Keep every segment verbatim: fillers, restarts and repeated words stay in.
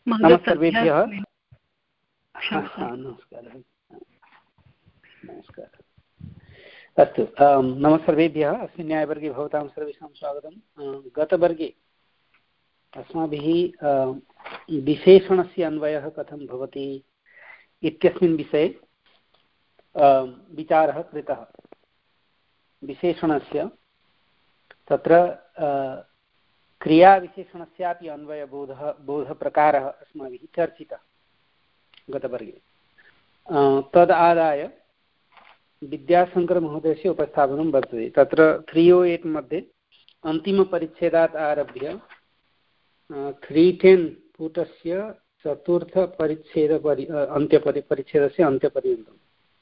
नमः सर्वेभ्यः। नमस्कारः नमस्कारः अस्तु, नमः सर्वेभ्यः। अस्मिन् न्यायवर्गे भवतां सर्वेषां स्वागतं। गतवर्गे अस्माभिः विशेषणस्य अन्वयः कथं भवति इत्यस्मिन् विषये विचारः कृतः। विशेषणस्य तत्र क्रियाविशेषणस्यापि अन्वयबोधः बोधप्रकारः अस्माभिः चर्चितः गतवर्गे। तद् आदाय विद्याशङ्करमहोदयस्य उपस्थापनं वर्तते। तत्र त्री ओ एट् मध्ये अन्तिमपरिच्छेदात् आरभ्य त्री टेन् पुटस्य चतुर्थपरिच्छेदपरि अन्त्यपरि परिच्छेदस्य अन्त्यपर्यन्तं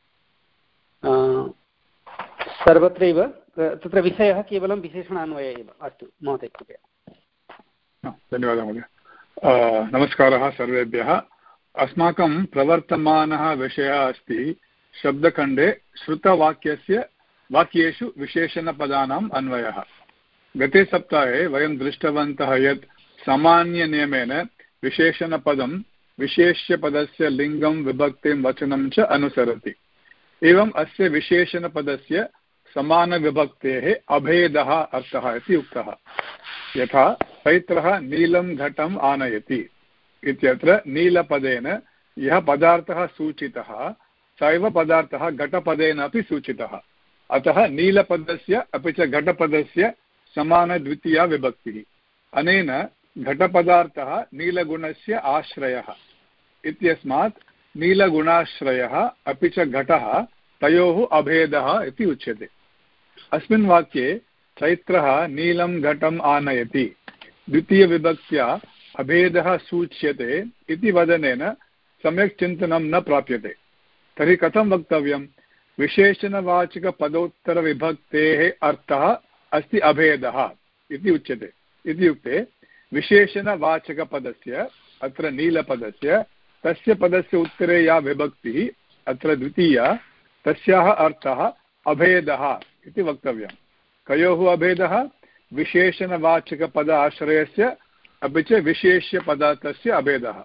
सर्वत्रैव तत्र विषयः केवलं विशेषणान्वयः एव। अस्तु महोदय कृपया। धन्यवादः महोदय। नमस्कारः सर्वेभ्यः। अस्माकं प्रवर्तमानः विषयः अस्ति शब्दखण्डे श्रुतवाक्यस्य वाक्येषु विशेषणपदानाम् अन्वयः। गते सप्ताहे वयं दृष्टवन्तः यत् सामान्यनियमेन विशेषणपदं विशेष्यपदस्य लिङ्गं विभक्तिं वचनं च अनुसरति। एवम् अस्य विशेषणपदस्य समानविभक्तेः अभेदः अर्थः इति उक्तः। यथा चैत्रः नीलं घटम् आनयति इत्यत्र नीलपदेन यः पदार्थः सूचितः स एव पदार्थः घटपदेन अपि सूचितः। अतः नीलपदस्य अपि च घटपदस्य समानद्वितीया विभक्तिः। अनेन घटपदार्थः नीलगुणस्य आश्रयः इत्यस्मात् नीलगुणाश्रयः अपि च घटः तयोः अभेदः इति उच्यते। अस्मिन् वाक्ये चैत्रः नीलं घटम् आनयति द्वितीयविभक्त्या अभेदः सूच्यते इति वदनेन सम्यक् चिन्तनं न प्राप्यते। तर्हि कथं वक्तव्यं? विशेषणवाचकपदोत्तरविभक्तेः अर्थः अस्ति अभेदः इति उच्यते। इत्युक्ते विशेषणवाचकपदस्य अत्र नीलपदस्य तस्य पदस्य उत्तरे या विभक्तिः अत्र द्वितीया तस्याः अर्थः अभेदः इति वक्तव्यं। कयोः अभेदः? विशेषणवाचकपद आश्रयस्य अपि च विशेष्यपदार्थस्य अभेदः।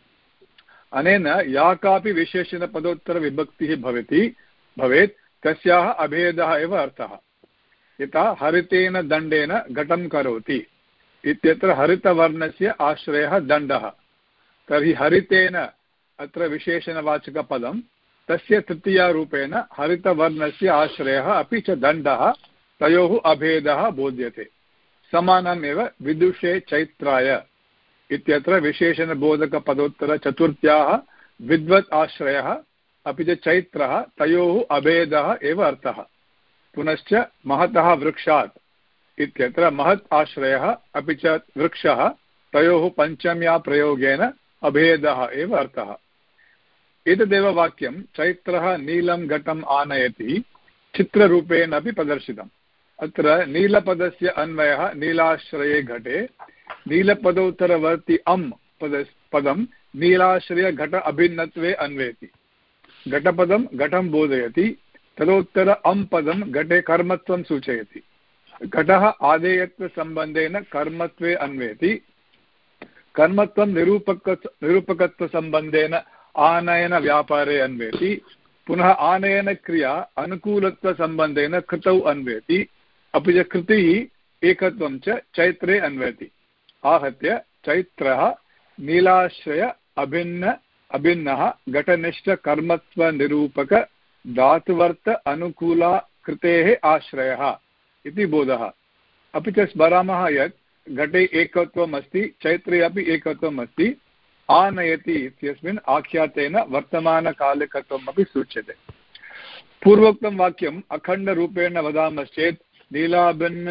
अनेन या कापि विशेषणपदोत्तरविभक्तिः भवति भवेत् तस्याः अभेदः एव अर्थः। यथा हरितेन दण्डेन घटं करोति इत्यत्र हरितवर्णस्य आश्रयः दण्डः। तर्हि हरितेन अत्र विशेषणवाचकपदं तस्य तृतीयारूपेण हरितवर्णस्य आश्रयः अपि च दण्डः तयोः अभेदः बोध्यते। समानमेव विदुषे चैत्राय इत्यत्र विशेषणबोधकपदोत्तरचतुर्थ्याः विद्वत् आश्रयः अपि च चैत्रः तयोः अभेदः एव अर्थः। पुनश्च महतः वृक्षात् इत्यत्र महत् आश्रयः अपि च वृक्षः तयोः पञ्चम्या प्रयोगेन अभेदः एव अर्थः। एतदेव वाक्यं चैत्रः नीलं घटम् आनयति चित्ररूपेण अपि प्रदर्शितम्। अत्र नीलपदस्य अन्वयः नीलाश्रये घटे, नीलपदोत्तरवर्ति अम् पद पदं नीलाश्रय घट अभिन्नत्वे अन्वयति। घटपदं घटं बोधयति, तदोत्तर अम् पदं घटे कर्मत्वं सूचयति। घटः आदेयत्वसम्बन्धेन कर्मत्वे अन्वयति, कर्मत्वं निरूपक निरूपकत्वसम्बन्धेन आनयन व्यापारे अन्वयति, पुनः आनयनक्रिया अनुकूलत्वसम्बन्धेन कृतौ अन्वयति, अपि च कृतिः एकत्वं च चैत्रे अन्वयति। आहत्य चैत्रः नीलाश्रय अभिन्न अभिन्नः घटनिष्ठकर्मत्वनिरूपक धातुवर्थ अनुकूला कृतेः आश्रयः इति बोधः। अपि च स्मरामः यत् घटे एकत्वम् अस्ति, चैत्रे अपि एकत्वम् अस्ति। आनयति इत्यस्मिन् आख्यातेन वर्तमानकालिकत्वम् अपि सूच्यते। पूर्वोक्तं वाक्यम् अखण्डरूपेण वदामश्चेत् नीलाभिन्न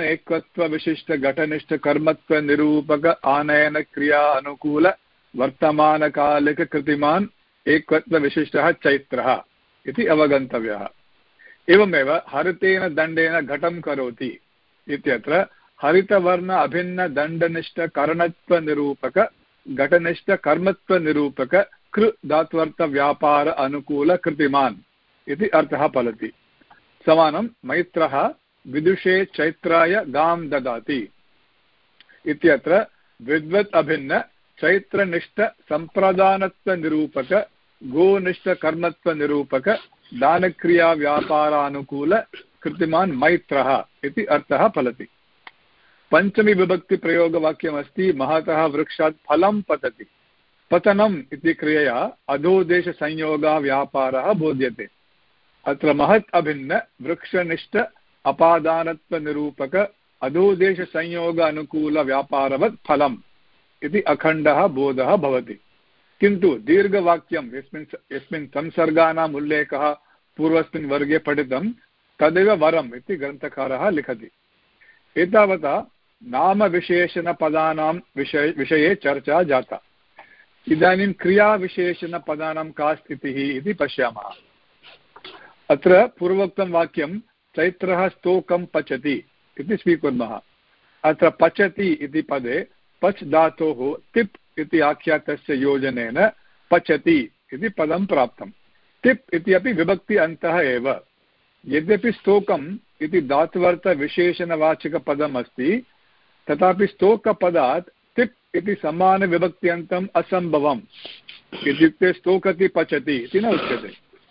एकत्वविशिष्टघटनिष्ठकर्मत्वनिरूपक आनयनक्रिया अनुकूल वर्तमानकालिककृतिमान् एकत्वविशिष्टः चैत्रः इति अवगन्तव्यः। एवमेव हरितेन दण्डेन घटं करोति इत्यत्र हरितवर्ण अभिन्न दण्डनिष्ठकरणत्वनिरूपक घटनिष्ठकर्मत्वनिरूपक कृ धात्वर्थव्यापार अनुकूल कृतिमान् इति अर्थः फलति। समानं मैत्रः विदुषे चैत्राय गां ददाति इत्यत्र विद्वत् अभिन्न चैत्रनिष्ठसम्प्रदानत्वनिरूपक गोनिष्ठकर्मत्वनिरूपक दानक्रियाव्यापारानुकूल कृतिमान् मैत्रः इति अर्थः फलति। पञ्चमी विभक्तिप्रयोगवाक्यमस्ति महतः वृक्षात् फलं पतति। पतनम् इति क्रियया अधोदेशसंयोगाव्यापारः बोध्यते। अत्र महत् अभिन्न वृक्षनिष्ठ अपादानत्वनिरूपक अधोदेशसंयोग अनुकूलव्यापारवत् फलम् इति अखण्डः बोधः भवति। किन्तु दीर्घवाक्यं यस्मिन् यस्मिन् संसर्गानाम् उल्लेखः पूर्वस्मिन् वर्गे पठितं तदेव वरम् इति ग्रन्थकारः लिखति। एतावता नामविशेषणपदानां विषये विषये चर्चा जाता। इदानीं क्रियाविशेषणपदानां का स्थितिः इति पश्यामः। अत्र पूर्वोक्तं वाक्यं चैत्रः स्तोकं पचति इति स्वीकुर्मः। अत्र पचति इति पदे पच् धातोः तिप् इति आख्यातस्य योजनेन पचति इति पदं प्राप्तं। तिप् इति अपि विभक्ति अन्तः एव। यद्यपि स्तोकम् इति धात्वर्थविशेषणवाचकपदम् अस्ति तथापि स्तोकपदात् तिप् इति समानविभक्त्यन्तम् असम्भवम्। इत्युक्ते स्तोकति पचति इति न उच्यते।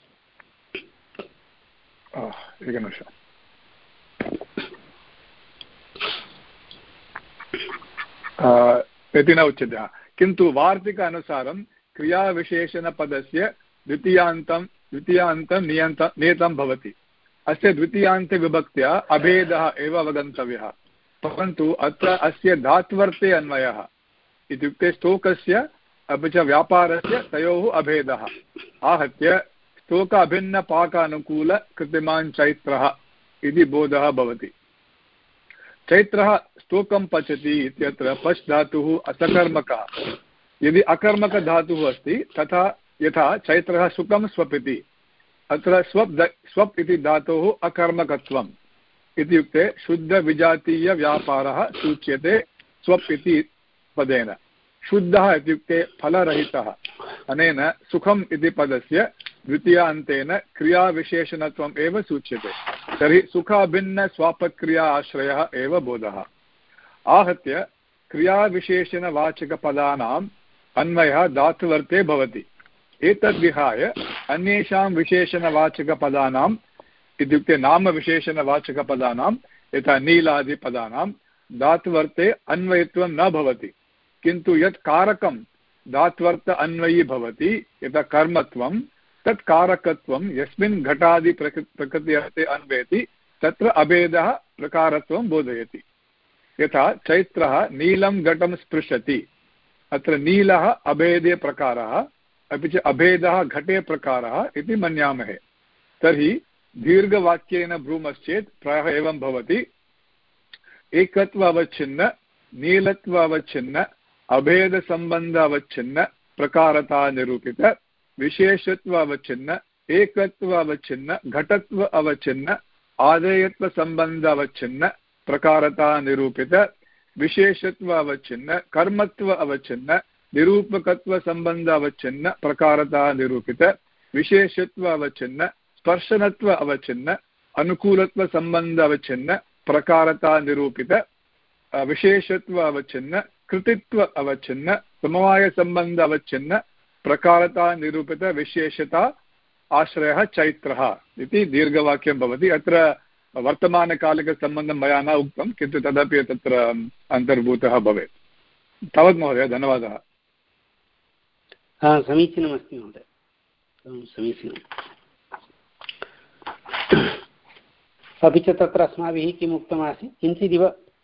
एकनिमिषम् इति न उच्यते। किन्तु वार्तिक अनुसारं क्रियाविशेषणपदस्य द्वितीयान्तं द्वितीयान्तं नियन्त नियतं भवति। अस्य द्वितीयान्तविभक्त्या अभेदः एव अवगन्तव्यः। परन्तु अत्र अस्य धात्वर्थे अन्वयः इत्युक्ते स्तोकस्य अपि च व्यापारस्य तयोः अभेदः आहत्य स्तोक अभिन्नपाकानुकूल कृतिमान् चैत्रः इति बोधः भवति। चैत्रः स्तोकं पचति इत्यत्र पच् धातुः असकर्मकः। यदि अकर्मकधातुः अस्ति तथा यथा चैत्रः सुखं स्वपिति, अत्र स्वप् स्वप् इति धातोः अकर्मकत्वम् इत्युक्ते शुद्धविजातीयव्यापारः सूच्यते स्वप् इति पदेन। शुद्धः इत्युक्ते फलरहितः। अनेन सुखम् इति पदस्य द्वितीयान्तेन क्रियाविशेषणत्वम् एव सूच्यते। तर्हि सुखाभिन्नस्वापक्रिया आश्रयः एव बोधः। आहत्य क्रियाविशेषणवाचकपदानाम् अन्वयः धातुवर्थे भवति। एतद्विहाय अन्येषां विशेषणवाचकपदानाम् इत्युक्ते नामविशेषणवाचकपदानां यथा नीलादिपदानां धातुवर्थे अन्वयत्वं न भवति। किन्तु यत् कारकं धात्वर्थ अन्वयी भवति यथा कर्मत्वं तत् कारकत्वं यस्मिन् घटादि प्रकृति अर्थे अन्वयति तत्र अभेदः प्रकारत्वं बोधयति। यथा चैत्रः नीलं घटं स्पृशति। अत्र नीलः अभेदे प्रकारः अपि च अभेदः घटे प्रकारः इति मन्यामहे। तर्हि दीर्घवाक्येन ब्रूमश्चेत् प्रायः एवं भवति। एकत्व अवच्छिन्न नीलत्व अवच्छिन्न अभेदसम्बन्ध अवच्छिन्न प्रकारता निरूपित विशेषत्व अवच्छिन्न एकत्व अवच्छिन्न घटत्व अवच्छिन्न आदेयत्व संबंध अवच्छिन्न प्रकारता निरूपित विशेषत्व अवच्छिन्न कर्मत्व अवच्छिन्न निरूपकत्व संबंध अवच्छिन्न प्रकारता निरूपित विशेषत्व अवच्छिन्न स्पर्शनत्व अवच्छिन्न अनुकूलत्व संबंध अवच्छिन्न प्रकारता निरूपित विशेषत्व अवच्छिन्न कृतित्व अवच्छिन्न समवाय संबंध अवच्छिन्न प्रकारता निरूपित विशेषता आश्रयः चैत्रः इति दीर्घवाक्यं भवति। अत्र वर्तमानकालिकसम्बन्धं मया न उक्तं किन्तु तदपि तत्र अन्तर्भूतः भवेत्। तावत् महोदय, धन्यवादः। समीचीनमस्ति महोदय, समीचीनम्। अपि च तत्र अस्माभिः किम् उक्तमासीत्, किञ्चिदिव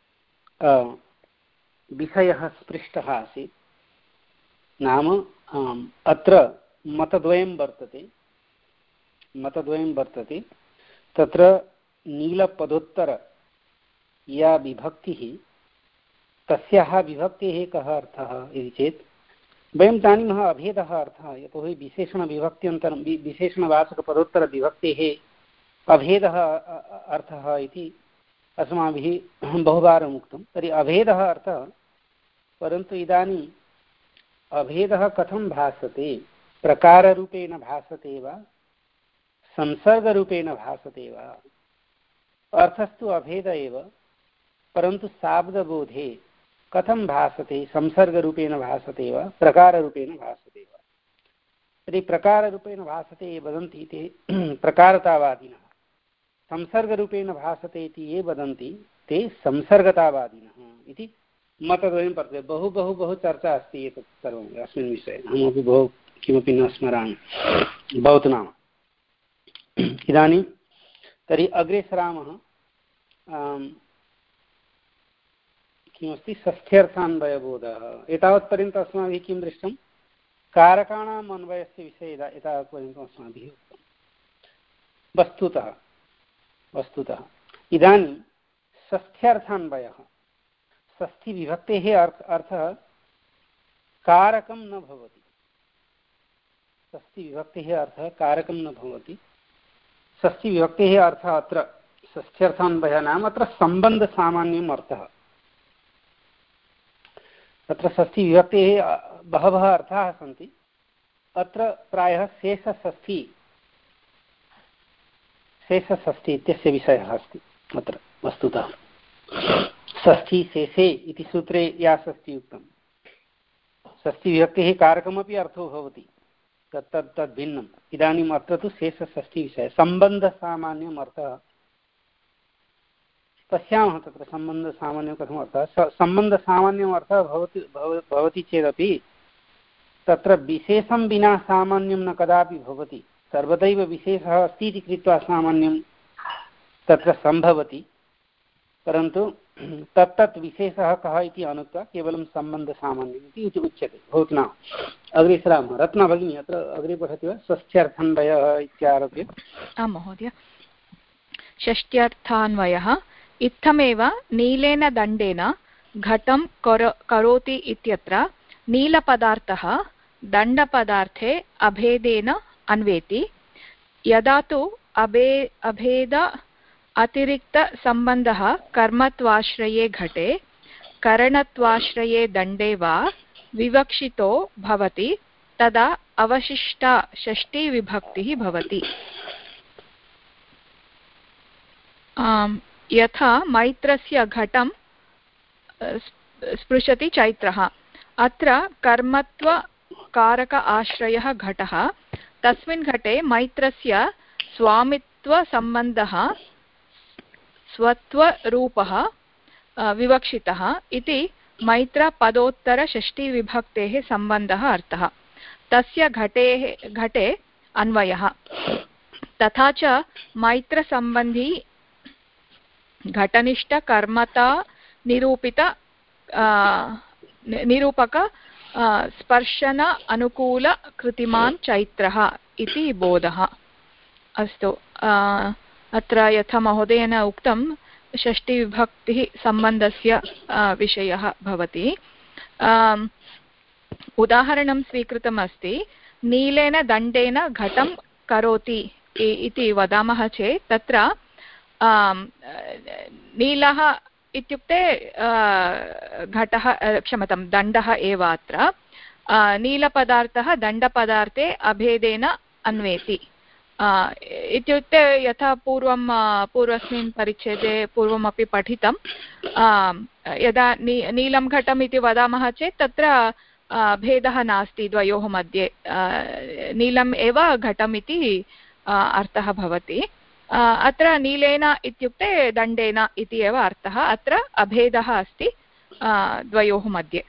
विषयः स्पृष्टः आसीत्। नाम अत्र मतद्वयं वर्तते मतद्वयं वर्तते तत्र नीलपदोत्तर या विभक्तिः तस्याः विभक्तेः कः अर्थः इति चेत् वयं जानीमः अभेदः अर्थः। यतोहि विशेषणविभक्त्यन्तरं विशेषणवाचकपदोत्तरविभक्तेः अभेदः अर्थः इति अस्माभिः बहुवारम् उक्तं। तर्हि अभेदः अर्थः, परन्तु इदानीम् अभेदः कथं भासते? प्रकाररूपेण भासते वा संसर्गरूपेण भासते वा? अर्थस्तु अभेद एव, परन्तु शाब्दबोधे कथं भासते, संसर्गरूपेण भासते वा प्रकाररूपेण भासते वा? तर्हि प्रकाररूपेण भासते ये वदन्ति ते प्रकारतावादिनः, संसर्गरूपेण भासते इति ये वदन्ति ते संसर्गतावादिनः इति मतद्वयं वर्तते। बहु बहु बहु चर्चा अस्ति एतत् सर्वम् अस्मिन् विषये, अहमपि बहु किमपि न स्मरामि भवतु नाम। इदानीं तर्हि अग्रे सरामः। किमस्ति षष्ठ्यर्थान्वयबोधः। एतावत्पर्यन्तम् अस्माभिः किं दृष्टं? कारकाणाम् अन्वयस्य विषये एतावत्पर्यन्तम् अस्माभिः उक्तं। वस्तुतः वस्तुतः इदानीं षष्ठ्यर्थान्वयः, षष्ठीविभक्तेः अर्थ अर्थः कारकं न भवति। षष्ठीविभक्तेः अर्थः कारकं न भवति। षष्ठीविभक्तेः अर्थः अत्र षष्ठ्यर्थान्वयः नाम अत्र सम्बन्धसामान्यम् अर्थः। तत्र षष्ठीविभक्तेः बहवः अर्थाः सन्ति। अत्र प्रायः शेषषष्ठी शेषषष्ठी इत्यस्य विषयः अस्ति अत्र वस्तुतः। षष्ठी शेषे इति सूत्रे या षष्ठी उक्तं, षष्ठीविभक्तेः कारकमपि अर्थो भवति, तत् तत् तद् भिन्नम्। इदानीम् अत्र तु शेषषष्ठीविषयः सम्बन्धसामान्यम् अर्थः पश्यामः। तत्र सम्बन्धसामान्यं कथम् अर्थः? सम्बन्धसामान्यम् अर्थः भवति भवति चेदपि तत्र विशेषं विना सामान्यं न कदापि भवति। सर्वदैव विशेषः अस्ति इति कृत्वा सामान्यं तत्र सम्भवति, परन्तु तत्तत् विशेषः कः इति अनुक्त्वा केवलं सम्बन्धसामान्यम् इति उच्यते। भवतु नाम अग्रे सरामः। रत्ना भगिनी अत्र अग्रे पठति वा? षष्ठ्यर्थान्वयः इत्यारभ्य। आं महोदय। षष्ठ्यर्थान्वयः इत्थमेव नीलेन दण्डेन घटं करो करोति इत्यत्र नीलपदार्थः दण्डपदार्थे अभेदेन अन्वेति। यदा तु अभे अभेद अतिरिक्तसम्बन्धः कर्मत्वाश्रये घटे करणत्वाश्रये दण्डे वा विवक्षितो भवति तदा अवशिष्टा षष्ठीविभक्तिः भवति। यथा मैत्रस्य घटं स्पृशति चैत्रः, अत्र कर्मत्वकारक आश्रयः घटः। तस्मिन् घटे मैत्रस्य स्वामित्वसम्बन्धः स्वत्वरूपः विवक्षितः इति मैत्रपदोत्तरषष्ठीविभक्तेः सम्बन्धः अर्थः। तस्य घटेः घटे अन्वयः। तथा च मैत्रसम्बन्धी घटनिष्ठकर्मता निरूपित निरूपक स्पर्शन अनुकूल कृतिमान् चैत्रः इति बोधः। अस्तु, अत्र यथा महोदयेन उक्तं षष्ठीविभक्तिः सम्बन्धस्य विषयः भवति। उदाहरणं स्वीकृतमस्ति। नीलेन दण्डेन घटं करोति इति वदामः चेत् तत्र नीलः इत्युक्ते घटः क्षम्यतां दण्डः एव। अत्र नीलपदार्थः दण्डपदार्थे अभेदेन अन्वेति इत्युक्ते यथा पूर्वं पूर्वस्मिन् परिच्छेदे पूर्वमपि पठितं। यदा नी नीलं घटम् इति वदामः चेत् तत्र भेदः नास्ति द्वयोः मध्ये, नीलम् एव घटम् इति अर्थः भवति। अत्र नीलेन इत्युक्ते दण्डेन इति एव अर्थः। अत्र अभेदः अस्ति द्वयोः मध्ये।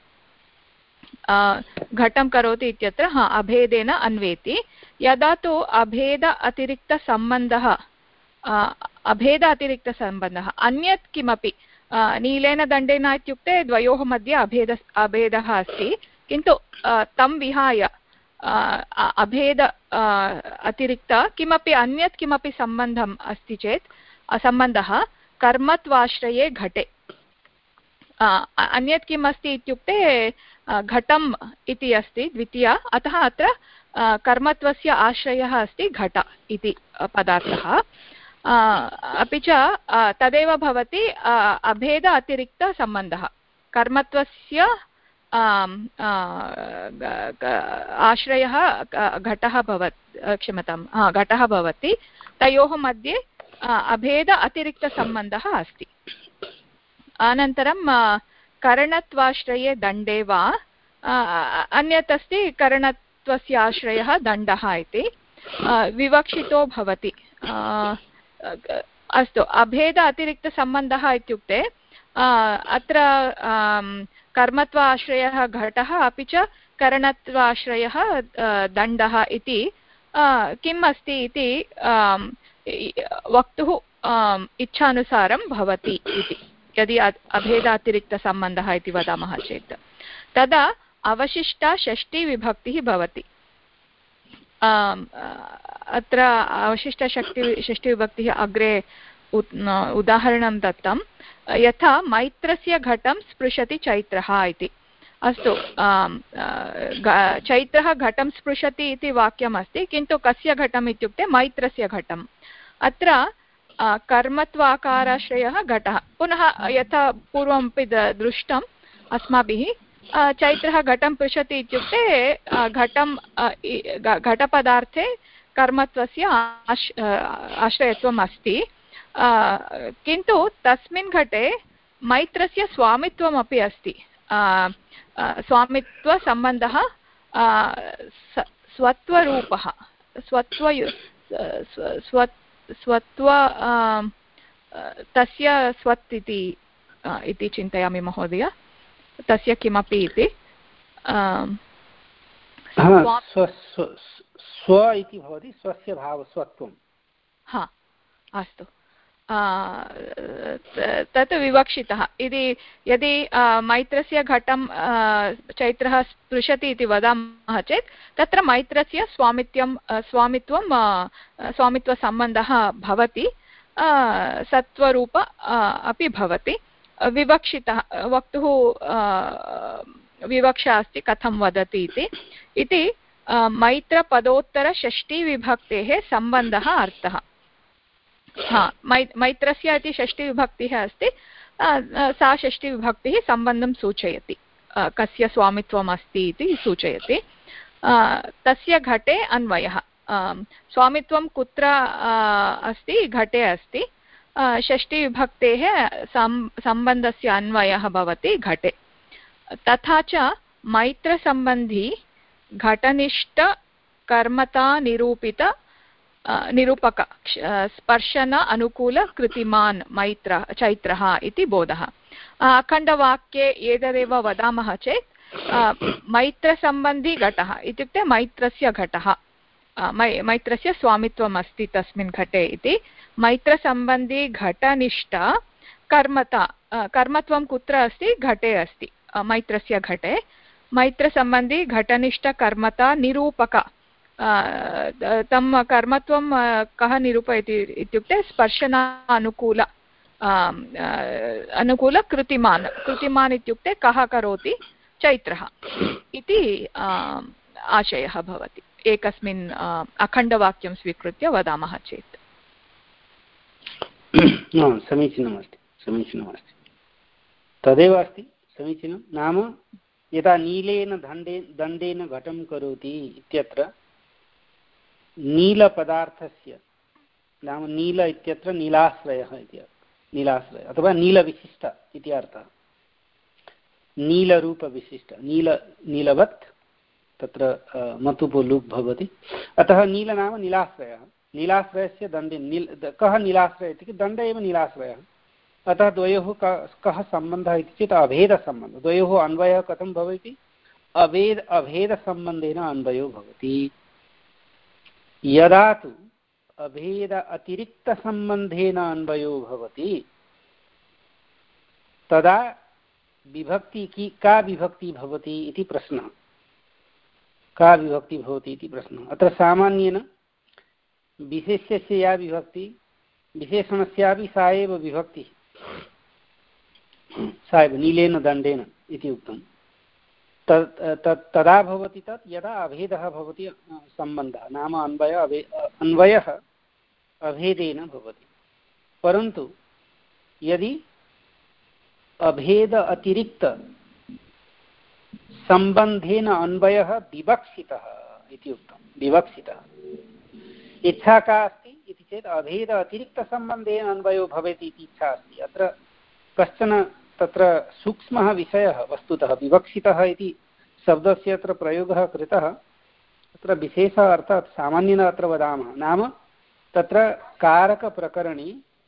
घटं करोति इत्यत्र हा अभेदेन अन्वेति। यदा तु अभेद अतिरिक्तसम्बन्धः अभेद अतिरिक्तसम्बन्धः अन्यत् किमपि नीलेन दण्डेन इत्युक्ते द्वयोः मध्ये अभेद अभेदः अस्ति, किन्तु तं विहाय अभेद अतिरिक्त किमपि अन्यत् किमपि सम्बन्धम् अस्ति चेत् सम्बन्धः कर्मत्वाश्रये घटे। अन्यत् किम् अस्ति इत्युक्ते घटम् इति अस्ति द्वितीया, अतः अत्र कर्मत्वस्य आश्रयः अस्ति घट इति पदार्थः। अपि च तदेव भवति अभेद अतिरिक्तसम्बन्धः। कर्मत्वस्य आश्रयः घटः भवति, क्षम्यतां हा घटः भवति, तयोः मध्ये अभेद अतिरिक्तसम्बन्धः अस्ति। अनन्तरं करणत्वाश्रये दण्डे वा अन्यत् अस्ति करणत्वस्य आश्रयः दण्डः इति विवक्षितो भवति। अस्तु, अभेद अतिरिक्तसम्बन्धः इत्युक्ते अत्र कर्मत्व आश्रयः घटः अपि च करणत्वाश्रयः दण्डः इति किम् अस्ति इति वक्तुः इच्छानुसारं भवति इति। यदि अभेदातिरिक्तसम्बन्धः इति वदामः चेत् तदा अवशिष्टा षष्टिविभक्तिः भवति। अत्र अवशिष्टषष्टि षष्टिविभक्तिः अग्रे उदाहरणं दत्तं, यथा मैत्रस्य घटं स्पृशति चैत्रः इति। अस्तु, चैत्रः घटं स्पृशति इति वाक्यमस्ति, किन्तु कस्य घटम् इत्युक्ते मैत्रस्य घटम्। अत्र कर्मत्वाकाराश्रयः घटः। पुनः यथा पूर्वमपि दृष्टम् अस्माभिः, चैत्रः घटं स्पृशति इत्युक्ते घटं घटपदार्थे कर्मत्वस्य आश् आश्रयत्वम् अस्ति, किन्तु तस्मिन् घटे मैत्रस्य स्वामित्वमपि अस्ति। स्वामित्वसम्बन्धः स्वत्वरूपः, स्वत्व स्वत्व तस्य स्वत् इति चिन्तयामि महोदय, तस्य किमपि इति स्व इति भवति, स्वस्य भाव स्वत्वं। हा, अस्तु, तत् विवक्षितः। यदि यदि मैत्रस्य घटं चैत्रः स्पृशति इति वदामः चेत् तत्र मैत्रस्य स्वामित्वं स्वामित्वं स्वामित्वसम्बन्धः भवति, सत्वरूप अपि भवति। विवक्षितः वक्तुः विवक्षा अस्ति कथं वदति इति इति मैत्रपदोत्तरषष्टिविभक्तेः सम्बन्धः अर्थः। हा, मै मैत्रस्य इति षष्टिविभक्तिः अस्ति, सा षष्टिविभक्तिः सम्बन्धं सूचयति, कस्य स्वामित्वम् अस्ति इति सूचयति। तस्य घटे अन्वयः, स्वामित्वं कुत्र अस्ति, घटे अस्ति, षष्टिविभक्तेः सम्बन्धस्य अन्वयः भवति घटे। तथा च मैत्रसम्बन्धी घटनिष्ठकर्मता निरूपित निरूपक स्पर्शन अनुकूल कृतिमान् मैत्र चैत्रः इति बोधः। अखण्डवाक्ये एतदेव वदामः चेत् मैत्रसम्बन्धी घटः इत्युक्ते मैत्रस्य घटः, मै मैत्रस्य स्वामित्वम् अस्ति तस्मिन् घटे इति। मैत्रसम्बन्धी घटनिष्ठ कर्मता, कर्मत्वं कुत्र अस्ति, घटे अस्ति, मैत्रस्य घटे। मैत्रसम्बन्धी घटनिष्ठकर्मता निरूपक, तं कर्मत्वं कः निरूपयति इत्युक्ते स्पर्शनानुकूल अनुकूल कृतिमान्। कृतिमान् इत्युक्ते कः करोति, चैत्रः इति आशयः भवति एकस्मिन् अखण्डवाक्यं स्वीकृत्य वदामः चेत्। समीचीनमस्ति, समीचीनमस्ति, तदेव अस्ति समीचीनं। नाम यदा नीलेन दण्डे दण्डेन घटं करोति इत्यत्र नीलपदार्थस्य, नाम नील इत्यत्र नीलाश्रयः इति, नीलाश्रय अथवा नीलविशिष्ट इति अर्थः। नीलरूपविशिष्ट, नील नीलवत् तत्र मतुपो लुक् भवति, अतः नील नाम नीलाश्रयः। नीलाश्रयस्य दण्डे नील, कः नीलाश्रयः इति, दण्ड एव नीलाश्रयः। अतः द्वयोः कः सम्बन्धः इति चेत् अभेदसम्बन्धः। द्वयोः अन्वयः कथं भवति, अभेद अभेदसम्बन्धेन अन्वयो भवति। यदा तु अभेद अतिरिक्तसम्बन्धेन अन्वयो भवति तदा विभक्ति की का विभक्ति भवति इति प्रश्नः। का विभक्ति भवति इति प्रश्नः। अत्र सामान्येन विशेष्यस्य या विभक्ति, विशेषणस्यापि सा एव विभक्तिः, सा एव नीलेन दण्डेन इति उक्तं। तदा भवति तत् यदा अभेदः भवति, सम्बन्धः नाम अन्वय अभे अन्वयः अभेदेन भवति। परन्तु यदि अभेद अतिरिक्त सम्बन्धेन अन्वयः विवक्षितः इति उक्तं, विवक्षितः, इच्छा का अस्ति इति चेत् अभेद अतिरिक्तसम्बन्धेन अन्वयो भवेत् इति इच्छा अस्ति। अत्र कश्चन तत्र सूक्ष्मः विषयः वस्तुतः विवक्षितः इति शब्दस्य अत्र प्रयोगः कृतः। तत्र विशेषः अर्थात् सामान्येन अत्र वदामः नाम तत्र कारकप्रकरणे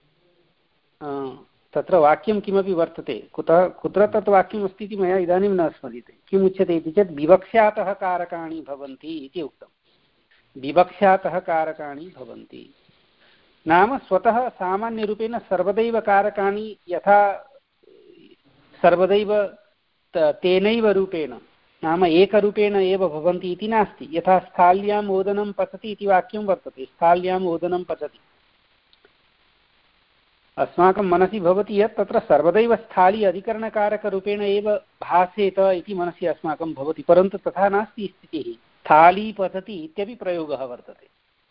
तत्र वाक्यं किमपि वर्तते, कुतः कुत्र तत् वाक्यम् अस्ति इति मया इदानीं न स्मर्यते। किम् उच्यते इति चेत् विवक्ष्यातः कारकाणि भवन्ति इति उक्तं। विवक्ष्यातः कारकाणि भवन्ति नाम स्वतः सामान्यरूपेण सर्वदैव कारकाणि यथा सर्वदैव तेनैव रूपेण नाम एकरूपेण एव भवन्ति इति नास्ति। यथा स्थाल्याम् ओदनं पचति इति वाक्यं वर्तते, स्थाल्याम् ओदनं पचति। अस्माकं मनसि भवति यत् तत्र सर्वदैव स्थाली अधिकरणकारकरूपेण एव भासेत इति मनसि अस्माकं भवति, परन्तु तथा नास्ति स्थितिः। स्थाली पतति इत्यपि प्रयोगः वर्तते।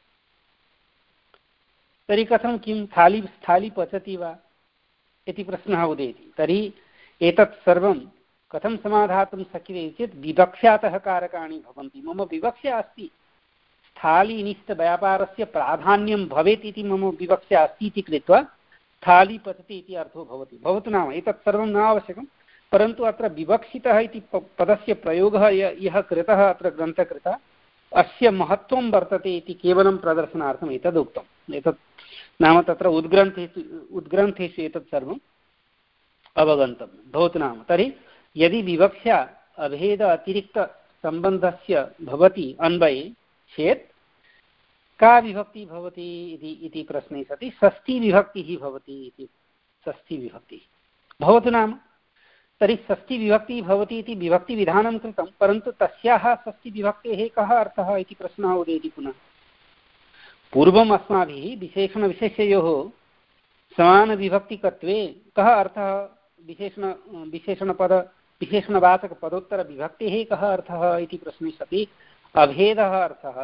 तर्हि कथं किं स्थाली स्थाली पचति वा इति प्रश्नः उदेति। तर्हि एतत् सर्वं कथं समाधातुं शक्यते चेत् विवक्ष्यातः कारकाणि भवन्ति। मम विवक्षा अस्ति स्थालीनिष्ठव्यापारस्य प्राधान्यं भवेत् इति मम विवक्षा अस्ति इति कृत्वा स्थाली पतति इति अर्थो भवति। भवतु नाम एतत् सर्वं न आवश्यकं, परन्तु अत्र विवक्षितः इति पदस्य प्रयोगः यः कृतः अत्र ग्रन्थकृतः अस्य महत्त्वं वर्तते इति केवलं प्रदर्शनार्थम् एतद् उक्तम्। एतत् नाम तत्र उद्ग्रन्थेषु उद्ग्रन्थेषु एतत् सर्वम् अवगन्तव्यं। भवतु नाम तर्हि यदि विवक्षा अभेद अतिरिक्तसम्बन्धस्य भवति अन्वये चेत् का विभक्ति भवति इति प्रश्ने सति षष्ठीविभक्तिः भवति इति। षष्ठीविभक्तिः भवतु नाम तर्हि षष्ठीविभक्तिः भवति इति विभक्तिविधानं कृतं, परन्तु तस्याः षष्ठीविभक्तेः कः अर्थः इति प्रश्नः उदेति पुनः। पूर्वम् अस्माभिः विशेषणविशेष्ययोः समानविभक्तिकत्वे कः अर्थः विशेषण विशेषणपद विशेषणवाचकपदोत्तरविभक्तेः कः अर्थः इति प्रश्ने सति अभेदः अर्थः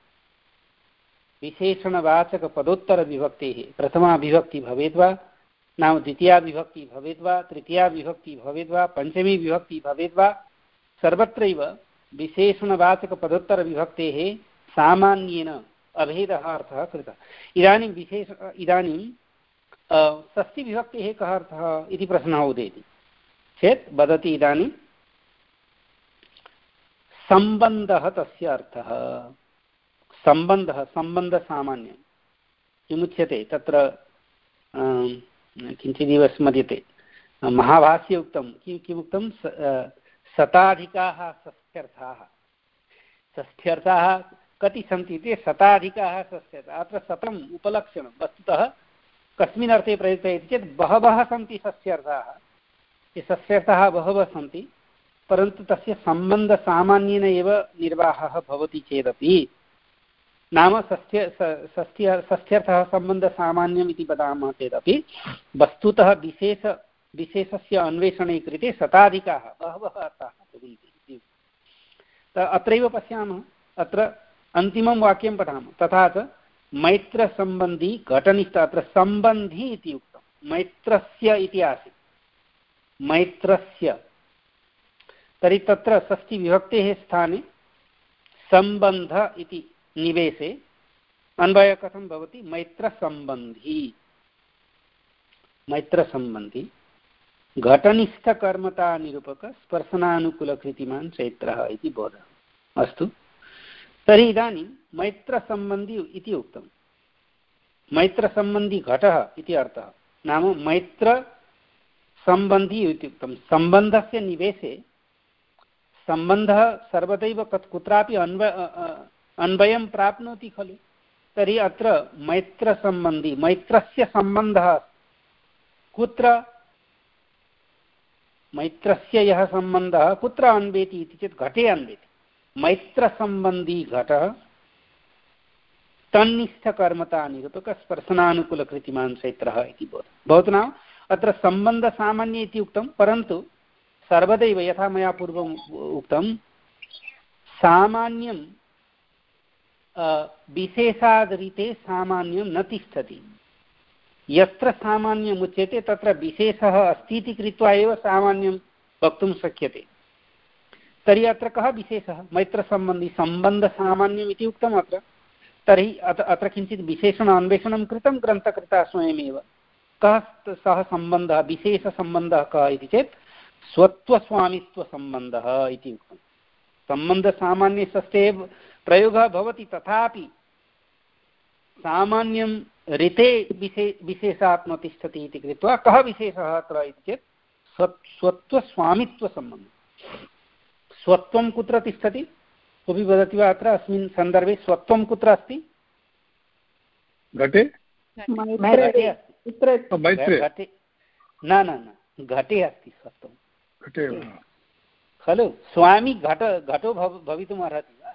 विशेषणवाचकपदोत्तरविभक्तेः प्रथमा विभक्ति भवेद् वा नाम द्वितीया विभक्ति भवेद् वा तृतीया विभक्ति भवेद् वा पञ्चमी विभक्ति भवेद् वा सर्वत्रैव विशेषणवाचकपदोत्तरविभक्तेः सामान्येन अभेदः अर्थः कृतः। इदानीं विशेष इदानीं षष्ठीविभक्तेः कः अर्थः इति प्रश्नः उदेति चेत् वदति इदानीं सम्बन्धः तस्य अर्थः। सम्बन्धः सम्बन्धसामान्यं किमुच्यते तत्र किञ्चिदिव स्मर्यते। महाभाष्ये उक्तं किं किमुक्तं शताधिकाः षष्ठ्यर्थाः। षष्ठ्यर्थाः कति सन्ति इति शताधिकाः षष्ठ्यर्थाः। अत्र शतम् उपलक्षणं वस्तुतः कस्मिन् अर्थे प्रयुक्तः इति चेत् बहवः सन्ति षष्ठ्यर्थाः। ये षष्ठ्यर्थाः बहवः सन्ति, परन्तु तस्य सम्बन्धसामान्येन एव निर्वाहः भवति चेदपि नाम षष्ठ्य षष्ठ्य षष्ठ्यर्थः सम्बन्धसामान्यम् इति वदामः चेदपि वस्तुतः विशेष विशेषस्य अन्वेषणे कृते शताधिकाः बहवः अर्थाः भवन्ति। अत्रैव पश्यामः, अत्र अन्तिमं वाक्यं पठामः। तथा च मैत्रसम्बन्धी घटनिष्ठ, अत्र सम्बन्धी इति उक्तं, मैत्रस्य इति आसीत्, मैत्रस्य। तर्हि तत्र षष्ठीविभक्तेः स्थाने सम्बन्ध इति निवेशे अन्वयः कथं भवति? मैत्रसम्बन्धी। मैत्रसम्बन्धी घटनिष्ठकर्मता निरूपक स्पर्शनानुकूलकृतिमान् चैत्रः इति बोधः। अस्तु, तर्हि इदानीं मैत्रसम्बन्धी इति उक्तं। मैत्रसम्बन्धी घटः इति अर्थः, नाम मैत्रसम्बन्धी इति उक्तं। सम्बन्धस्य निवेशे सम्बन्धः सर्वदैव कुत्रापि अन्व अन्वयं प्राप्नोति खलु। तर्हि अत्र मैत्रसम्बन्धी, मैत्रस्य सम्बन्धः कुत्र, मैत्रस्य यः सम्बन्धः कुत्र अन्वेति इति चेत् घटे अन्वेति। मैत्रसम्बन्धी घटः तन्निष्ठकर्मता निरूपक स्पर्शनानुकूलकृतिमान् चैत्रः इति बोधः। भवतु नाम अत्र सम्बन्धसामान्य इति उक्तं, परन्तु सर्वदैव यथा मया पूर्वम् उक्तं सामान्यं विशेषादरिते सामान्यं न तिष्ठति। यत्र सामान्यम् उच्यते तत्र विशेषः अस्ति इति कृत्वा एव सामान्यं वक्तुं शक्यते। तर्हि अत्र कः विशेषः? मैत्रसम्बन्धी सम्बन्धसामान्यम् इति उक्तम् अत्र। तर्हि अत्र किञ्चित् विशेषण अन्वेषणं कृतं ग्रन्थकर्ता स्वयमेव। कः सः सम्बन्धः विशेषसम्बन्धः कः इति चेत् स्वत्वस्वामित्वसम्बन्धः इति उक्तं। सम्बन्धसामान्यस्य प्रयोगः भवति, तथापि सामान्यं ऋते विशे विशेषात् न तिष्ठति इति कृत्वा कः विशेषः अत्र इति चेत् स्व स्वत्वस्वामित्वसम्बन्धः। स्वत्वं कुत्र तिष्ठति? कोऽपि वदति वा अत्र अस्मिन् सन्दर्भे स्वत्वं कुत्र अस्ति? घटे घटे घटे न न न घटे अस्ति स्वत्वं घटे खलु। स्वामी घट घटो भव भवितुम् अर्हति वा?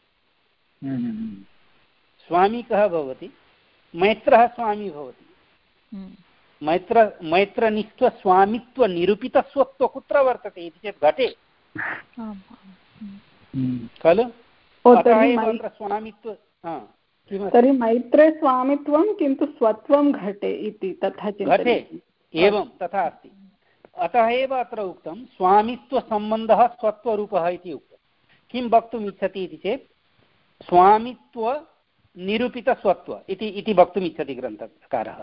स्वामी कः भवति? मैत्रः स्वामी भवति। मैत्र मैत्रनिष्ठस्वामित्वनिरूपितस्वत्व कुत्र वर्तते इति चेत् घटे खलु। स्वामित्व तर्हि मैत्रे स्वामित्वं किन्तु स्वत्वं घटे इति तथा घटे एवं तथा अस्ति। अतः एव अत्र उक्तं स्वामित्वसम्बन्धः स्वत्वरूपः इति उक्तं। किं वक्तुम् इच्छति इति चेत् स्वामित्वनिरूपितस्वत्व इति इति वक्तुम् इच्छति ग्रन्थकारः।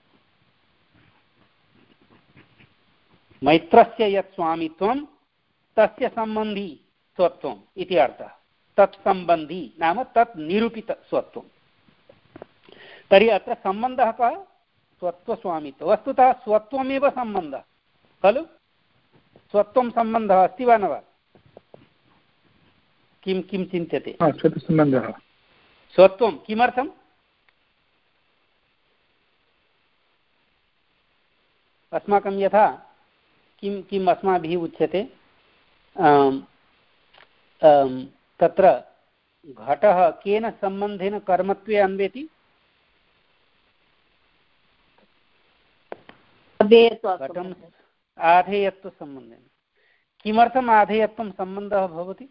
मैत्रस्य यत् स्वामित्वं तस्य सम्बन्धी स्वत्वम् इति अर्थः। तत्सम्बन्धी नाम तत् निरूपितस्वत्वं। तर्हि अत्र सम्बन्धः कः? स्वत्वस्वामित्व। वस्तुतः स्वत्वमेव सम्बन्धः खलु। स्वत्वं सम्बन्धः अस्ति वा न वा? किं किं चिन्त्यते? सम्बन्धः स्वत्वं किमर्थम्? अस्माकं यथा किं किम् अस्माभिः उच्यते, तत्र घटः केन सम्बन्धेन कर्मत्वे अन्वेति? घटम् आधेयत्वसम्बन्धेन। किमर्थम् आधेयत्वं सम्बन्धः भवति?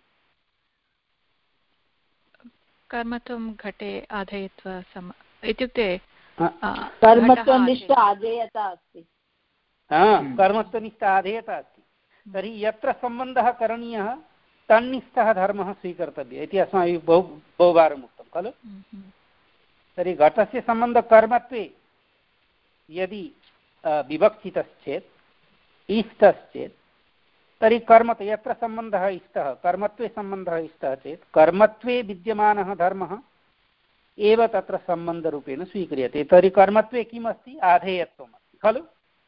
कर्मत्वं घटे आधेयत्व इत्युक्ते कर्मत्वनिष्ठ आधेयता अस्ति। कर्मत्वनिष्ठ आधेयता अस्ति। तर्हि यत्र सम्बन्धः करणीयः तन्निष्ठः धर्मः स्वीकर्तव्यः इति अस्माभिः बहु बहुवारम् उक्तं खलु। तर्हि घटस्य सम्बन्धः कर्मत्वे यदि विवक्षितश्चेत् इष्टश्चेत् तर्हि कर्म यत्र सम्बन्धः इष्टः कर्मत्वे सम्बन्धः इष्टः चेत् कर्मत्वे विद्यमानः धर्मः एव तत्र सम्बन्धरूपेण स्वीक्रियते। तर्हि कर्मत्वे किम् अस्ति? आधेयत्वम् अस्ति खलु।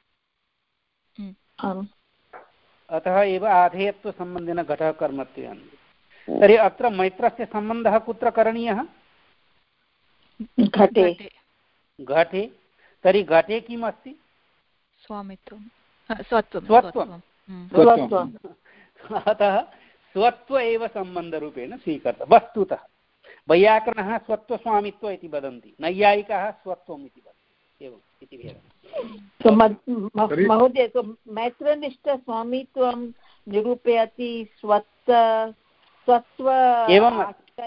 अतः एव आधेयत्वसम्बन्धेन घटः कर्मत्वे अन्ते। तर्हि अत्र मैत्रस्य सम्बन्धः कुत्र करणीयः? घटे। घटे। तर्हि घटे किम् अस्ति? स्वामित्वं स्वत्वं स्वत्वम्। अतः स्वत्व एव सम्बन्धरूपेण स्वीकर्तव्यं। वस्तुतः वैयाकरणः स्वत्वस्वामित्व इति वदन्ति, नैयायिकाः स्वत्वम् इति वदन्ति। एवम् इति भेदः। महोदय, मैत्रनिष्ठ स्वामित्वं निरूपयति स्वत्व स्वत्व एवम्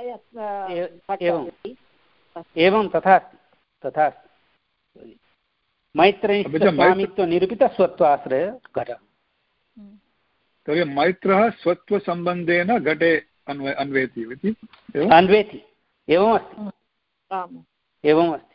एवं तथा अस्ति तथा अस्ति। मैत्रनिष्ठस्वामित्वनिरूपितस्वत्वाश्रय घटः। तर्हि मैत्रः स्वत्वसम्बन्धेन घटे अन्वे अन्वेति इति अन्वेति। एवमस्ति एवमस्ति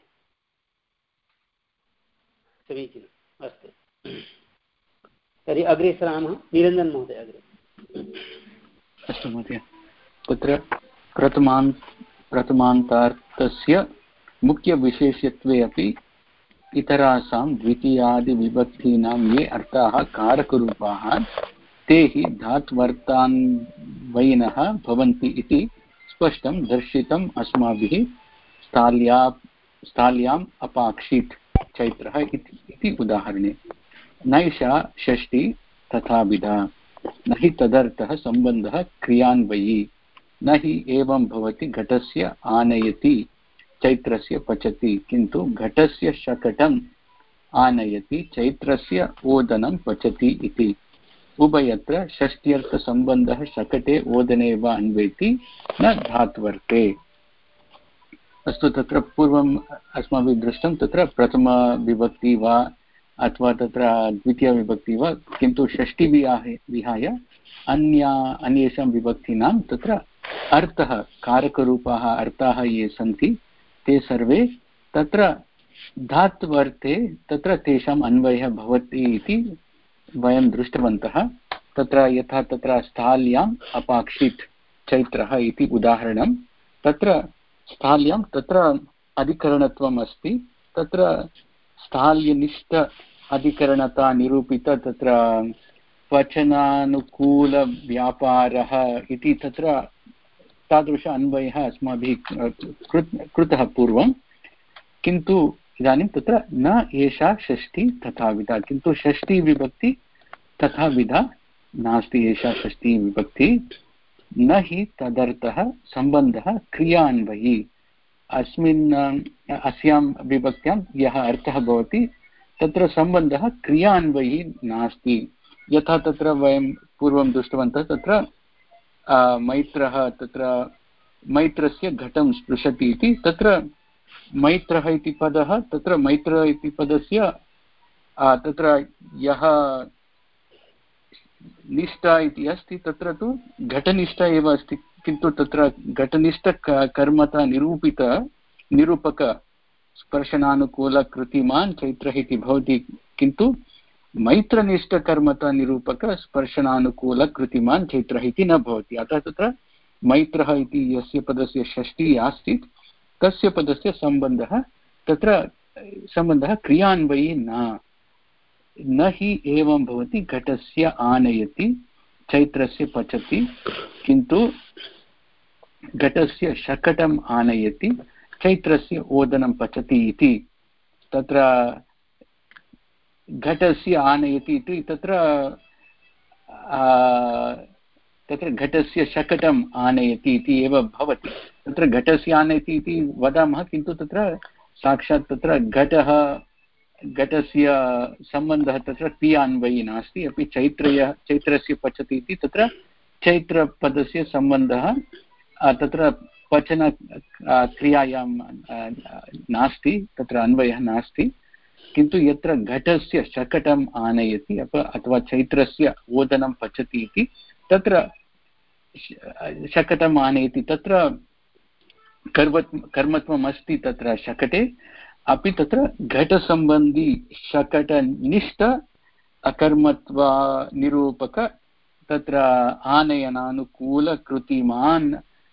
समीचीनम्। अस्तु, तर्हि अग्रे सरामः। निरञ्जन महोदय अग्रे। अस्तु महोदय, तत्र प्रथमान् प्रथमान्तार्थस्य मुख्यविशेषत्वे अपि इतरासां द्वितीयादिविभक्तीनां ये अर्थाः कारकरूपाः ते हि धात्वर्थान्वयिनः भवन्ति इति स्पष्टं दर्शितम् अस्माभिः स्थाल्या स्थाल्याम् अपाक्षित् चैत्रः इति उदाहरणे। नैषा षष्ठी तथाविधा। न हि तदर्थः सम्बन्धः क्रियान्वयी। न हि एवं भवति घटस्य आनयति चैत्रस्य पचति, किन्तु घटस्य शकटम् आनयति चैत्रस्य ओदनं पचति इति। उभयत्र षष्ट्यर्थसम्बन्धः शकटे ओदने वा अन्वेति न धात्वर्थे। अस्तु, तत्र पूर्वम् अस्माभिः दृष्टं तत्र प्रथमविभक्ति वा अथवा तत्र द्वितीयविभक्ति वा, किन्तु षष्टि विहाय विहाय अन्या अन्येषां विभक्तीनां तत्र अर्थः कारकरूपाः अर्थाः ये सन्ति ते सर्वे तत्र धात्वर्थे तत्र तेषाम् अन्वयः भवति इति वयं दृष्टवन्तः। तत्र यथा तत्र स्थाल्याम् अपाक्षित् चैत्रः इति उदाहरणं, तत्र स्थाल्यां तत्र अधिकरणत्वम् अस्ति, तत्र स्थाल्यनिष्ठ अधिकरणता निरूपित तत्र वचनानुकूलव्यापारः इति तत्र तादृश अन्वयः अस्माभिः कृतः पूर्वं, किन्तु इदानीं तत्र न एषा षष्ठी तथाविधा, किन्तु षष्ठी विभक्ति तथाविधा नास्ति। एषा षष्ठी विभक्ति न हि तदर्थः सम्बन्धः क्रियान्वयी। अस्मिन् अस्यां विभक्त्यां यः अर्थः भवति तत्र सम्बन्धः क्रियान्वयी नास्ति। यथा तत्र वयं पूर्वं दृष्टवन्तः, तत्र मैत्रः तत्र मैत्रस्य घटं स्पृशति इति, तत्र मैत्रः इति पदः, तत्र मैत्र इति पदस्य तत्र यः निष्ठा इति अस्ति तत्र तु घटनिष्ठा एव अस्ति, किन्तु तत्र घटनिष्ठ कर्मता निरूपित निरूपक स्पर्शनानुकूलकृतिमान् चैत्रः इति भवति, किन्तु मैत्रनिष्ठकर्मता निरूपक स्पर्शनानुकूलकृतिमान् चैत्रः इति न भवति। अतः तत्र मैत्रः इति यस्य पदस्य षष्टिः आसीत् तस्य पदस्य सम्बन्धः तत्र सम्बन्धः क्रियान्वयी न न हि एवं भवति। घटस्य आनयति चैत्रस्य पचति, किन्तु घटस्य शकटम् आनयति चैत्रस्य ओदनं पचति इति। तत्र घटस्य आनयति इति तत्र तत्र घटस्य शकटम् आनयति इति एव भवति। तत्र घटस्य आनयति इति वदामः, किन्तु तत्र साक्षात् तत्र घटः घटस्य सम्बन्धः तत्र क्रियान्वयी नास्ति। अपि चैत्रयः चैत्रस्य पचति इति तत्र चैत्रपदस्य सम्बन्धः तत्र पचन क्रियायां नास्ति, तत्र अन्वयः नास्ति, किन्तु यत्र घटस्य शकटम् आनयति अथवा चैत्रस्य ओदनं पचति इति तत्र शकटम् आनयति, तत्र कर्मत्व कर्मत्वम् अस्ति तत्र शकटे, अपि तत्र घटसम्बन्धी शकटनिष्ठ अकर्मत्वनिरूपक तत्र आनयनानुकूलकृतिमान्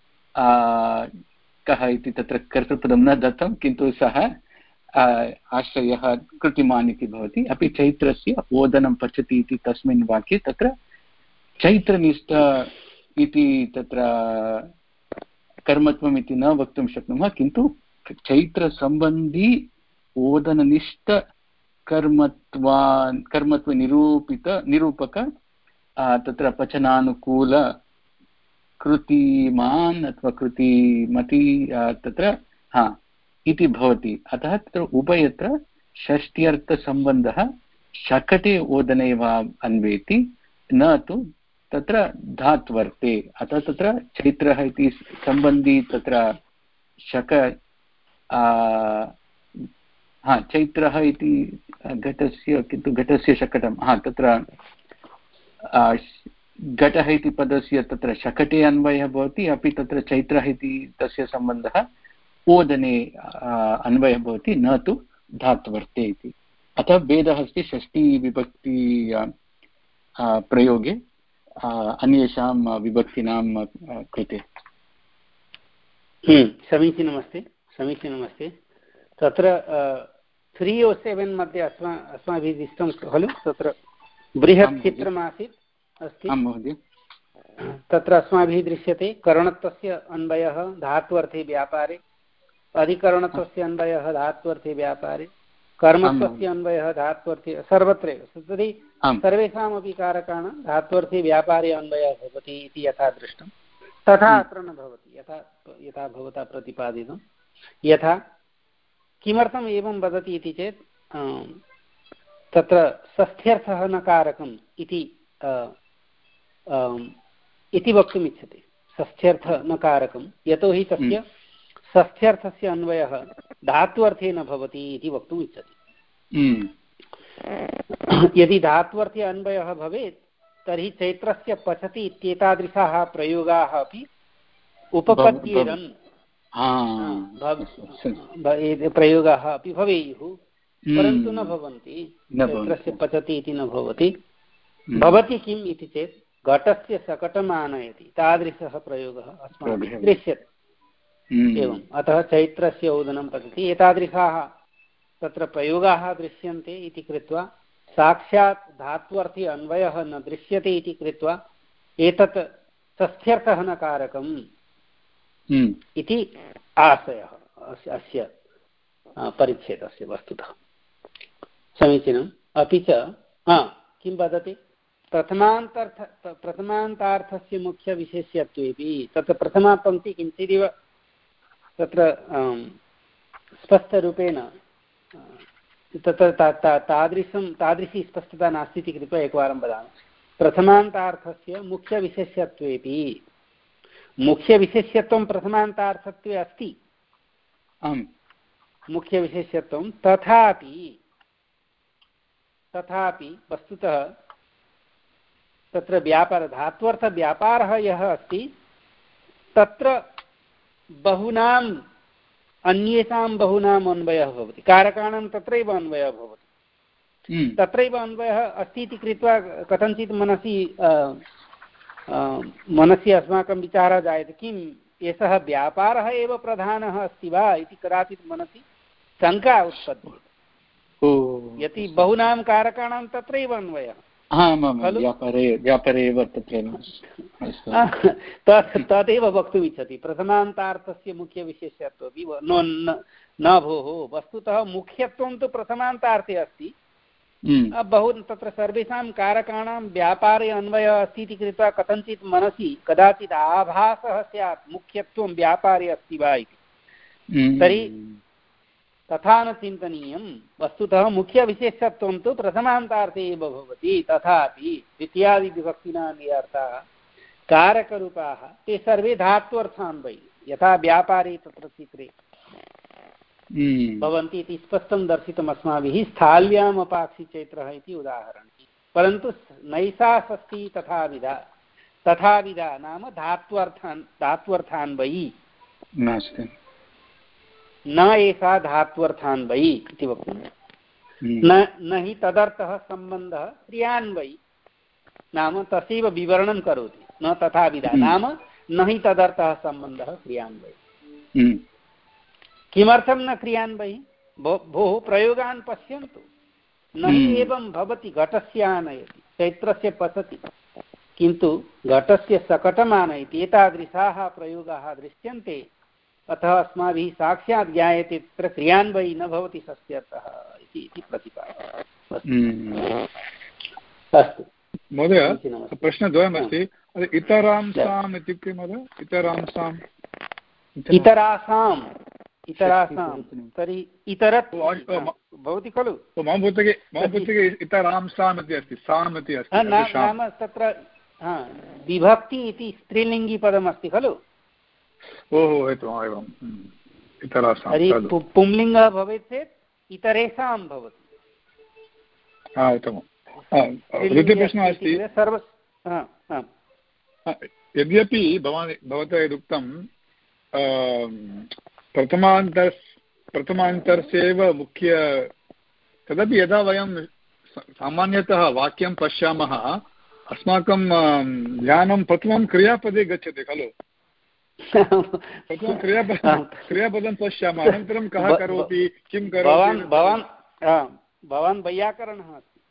कः इति तत्र कर्तृपदं न दत्तं, किन्तु सः आश्रयः कृतिमान् इति भवति। अपि चैत्रस्य ओदनं पचति इति तस्मिन् वाक्ये तत्र चैत्रनिष्ठ इति तत्र कर्मत्वम् इति न वक्तुं शक्नुमः, किन्तु चैत्रसम्बन्धी ओदननिष्ठ कर्मत्वान् कर्मत्वनिरूपित निरूपक तत्र पचनानुकूल कृतिमान् अथवा कृतिमति तत्र हा इति भवति। अतः तत्र उभयत्र षष्ट्यर्थसम्बन्धः शकटे ओदने वा अन्वेति, न तु तत्र धात्वर्थे। अतः तत्र चैत्रः इति सम्बन्धी तत्र शक हा चैत्रः इति घटस्य, किन्तु घटस्य शकटं हा तत्र घटः इति पदस्य तत्र शकटे अन्वयः भवति, अपि तत्र चैत्रः इति तस्य सम्बन्धः ओदने अन्वयः भवति, न तु धात्वर्थे इति। अतः भेदः अस्ति षष्टिविभक्ति प्रयोगे अन्येषां विभक्तीनां कृते। समीचीनमस्ति समीचीनमस्ति तत्र त्री ओ सेवेन् मध्ये अस्मा अस्माभिः दृष्टं खलु, तत्र बृहत् चित्रमासीत् अस्ति, तत्र अस्माभिः दृश्यते करणत्वस्य अन्वयः धात्वर्थे व्यापारे, अधिकरणत्वस्य अन्वयः धात्वर्थे व्यापारे, कर्मत्वस्य अन्वयः धात्वर्थे सर्वत्र तर्हि सर्वेषामपि कारकाणां धात्वर्थे व्यापारे अन्वयः भवति इति यथा दृष्टं तथा अत्र न भवति, यथा यथा भवता प्रतिपादितं। यथा किमर्थम् एवं वदति इति चेत् तत्र षष्ठ्यर्थः न कारकम् इति इति वक्तुम् इच्छति। षष्ठ्यर्थ न कारकं यतोहि तस्य षष्ठ्यर्थस्य अन्वयः धात्वर्थे न भवति इति वक्तुम् इच्छति। यदि धात्वर्थे अन्वयः भवेत् तर्हि चैत्रस्य पचति इत्येतादृशाः प्रयोगाः अपि उपपद्येरन् प्रयोगाः अपि भवेयुः परन्तु न भवन्ति चैत्रस्य पचति इति न भवति भवति किम् इति चेत् घटस्य सकटम् आनयति तादृशः प्रयोगः अस्माभिः दृश्यते एवम् अतः चैत्रस्य ओदनं पतति एतादृशाः तत्र प्रयोगाः दृश्यन्ते इति कृत्वा साक्षात् धात्वर्थी अन्वयः न दृश्यते इति कृत्वा एतत् षष्ठ्यर्थः न कारकम् इति आशयः अस्य परिच्छेदस्य वस्तुतः समीचीनम् अपि च किं वदति प्रथमान्तर्थ प्रथमान्तार्थस्य मुख्यविशेष्यत्वेपि तत्र प्रथमा पङ्क्ति किञ्चिदिव तत्र स्पष्टरूपेण तत्र तादृशं तादृशी स्पष्टता नास्ति इति कृत्वा एकवारं वदामि प्रथमान्तार्थस्य मुख्यविशेष्यत्वेपि मुख्यविशेष्यत्वं प्रथमान्तार्थत्वे अस्ति आम् मुख्यविशेष्यत्वं तथापि तथापि वस्तुतः तत्र व्यापार धात्वर्थव्यापारः यः अस्ति तत्र बहूनाम् अन्येषां बहूनाम् अन्वयः भवति कारकाणां तत्रैव अन्वयः भवति तत्रैव अन्वयः अस्ति इति कृत्वा कथञ्चित् मनसि मनसि अस्माकं विचारः जायते किम् एषः व्यापारः एव प्रधानः अस्ति वा इति कदाचित् मनसि शङ्का उत्पद्यते यदि बहूनां कारकाणां तत्रैव अन्वयः व्यापारे व्यापारे एव तत्र तदेव वक्तुमिच्छति प्रथमान्तार्थस्य मुख्यविशेषत्वपि न भोः वस्तुतः मुख्यत्वं तु प्रथमान्तार्थे अस्ति बहु तत्र सर्वेषां कारकाणां व्यापारे अन्वयः अस्ति इति कृत्वा कथञ्चित् मनसि कदाचित् आभासः स्यात् मुख्यत्वं व्यापारे अस्ति वा इति तर्हि तथा न चिन्तनीयं वस्तुतः मुख्यविशेषत्वं तु प्रथमान्तार्थे एव भवति तथापि द्वितीयादिविभक्तिना ये अर्थाः कारकरूपाः ते सर्वे धात्वर्थान्वयी यथा व्यापारे तत्र चित्रे भवन्ति इति स्पष्टं दर्शितम् अस्माभिः स्थाल्याम् अपाक्षिचैत्रः इति उदाहरणं परन्तु नैषा षष्ठी तथाविधा तथाविधा नाम धात्वर्थान् धात्वर्थान्वयी नास्ति न एषा धात्वर्थान्वयी इति वक्तुं न न हि तदर्थः सम्बन्धः क्रियान्वयी नाम तस्यैव विवरणं करोति न तथाविधा नाम न हि तदर्थः सम्बन्धः क्रियान्वयी किमर्थं न क्रियान्वयी भोः प्रयोगान् पश्यन्तु न हि एवं भवति घटस्य आनयति चैत्रस्य पतति किन्तु घटस्य सकटम् आनयति एतादृशाः प्रयोगाः दृश्यन्ते अतः अस्माभिः साक्षात् ज्ञायते तत्र क्रियान्वयी न भवति षष्ठ्यर्थः इति प्रतिपादनम् अस्तु महोदय प्रश्नद्वयमस्ति इतरांसाम् इत्युक्ते महोदय इतरांसाम् इतरासाम् इतरासां तर्हि इतरत् भवति खलु मम पुस्तके मम पुस्तके इतरांसाम् इति अस्ति साम् इति अस्ति नाम तत्र विभक्ति इति स्त्रीलिङ्गिपदमस्ति खलु ओहो एवम् इतरासां तर्हि पुंलिङ्गः भवेत् चेत् इतरेषां भवति उत्तमं द्वितीयप्रश्नः अस्ति सर्व यद्यपि भवान् भवता यदुक्तं प्रथमान्तर् प्रथमान्तर्स्यैव मुख्य तदपि यदा वयं सामान्यतः वाक्यं पश्यामः अस्माकं ध्यानं प्रथमं क्रियापदे गच्छति खलु क्रियापदं क्रियापदं पश्यामः अनन्तरं कः करोति किं करोति भवान् भवान् वैयाकरणः अस्ति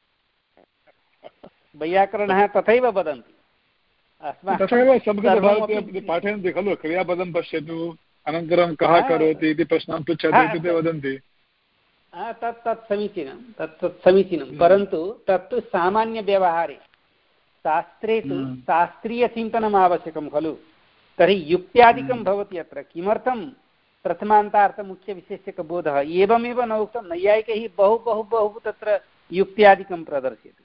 वैयाकरणः तथैव वदन्ति तथैव संस्कृतभारते पाठयन्ति खलु क्रियापदं पश्यतु अनन्तरं कः करोति इति प्रश्नं पृच्छति इति वदन्ति तत् तत् समीचीनं तत् तत् समीचीनं परन्तु तत्तु सामान्यव्यवहारे शास्त्रे तु शास्त्रीयचिन्तनम् आवश्यकं खलु तर्हि युक्त्यादिकं भवति अत्र किमर्थं प्रथमान्तार्थमुख्यविशेषकबोधः एवमेव न उक्तं नैयायिकैः बहु बहु बहु तत्र युक्त्यादिकं प्रदर्श्यते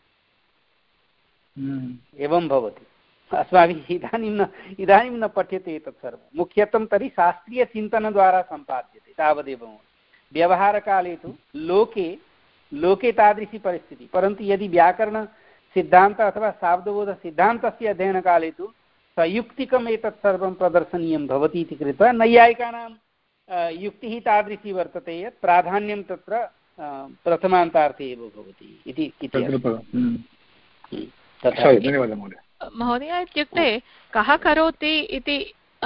एवं भवति अस्माभिः इदानीं न इदानीं न पठ्यते एतत् सर्वं मुख्यत्वं तर्हि शास्त्रीयचिन्तनद्वारा सम्पाद्यते तावदेव व्यवहारकाले तु लोके लोके तादृशी परिस्थितिः परन्तु यदि व्याकरणसिद्धान्त अथवा शाब्दबोधसिद्धान्तस्य अध्ययनकाले तु सयुक्तिकम् एतत् सर्वं प्रदर्शनीयं भवति इति कृत्वा नैयायिकानां युक्तिः तादृशी वर्तते यत् प्राधान्यं तत्र प्रथमान्तार्थे एव भवति इति धन्यवादः महोदय। महोदय इत्युक्ते कः करोति इति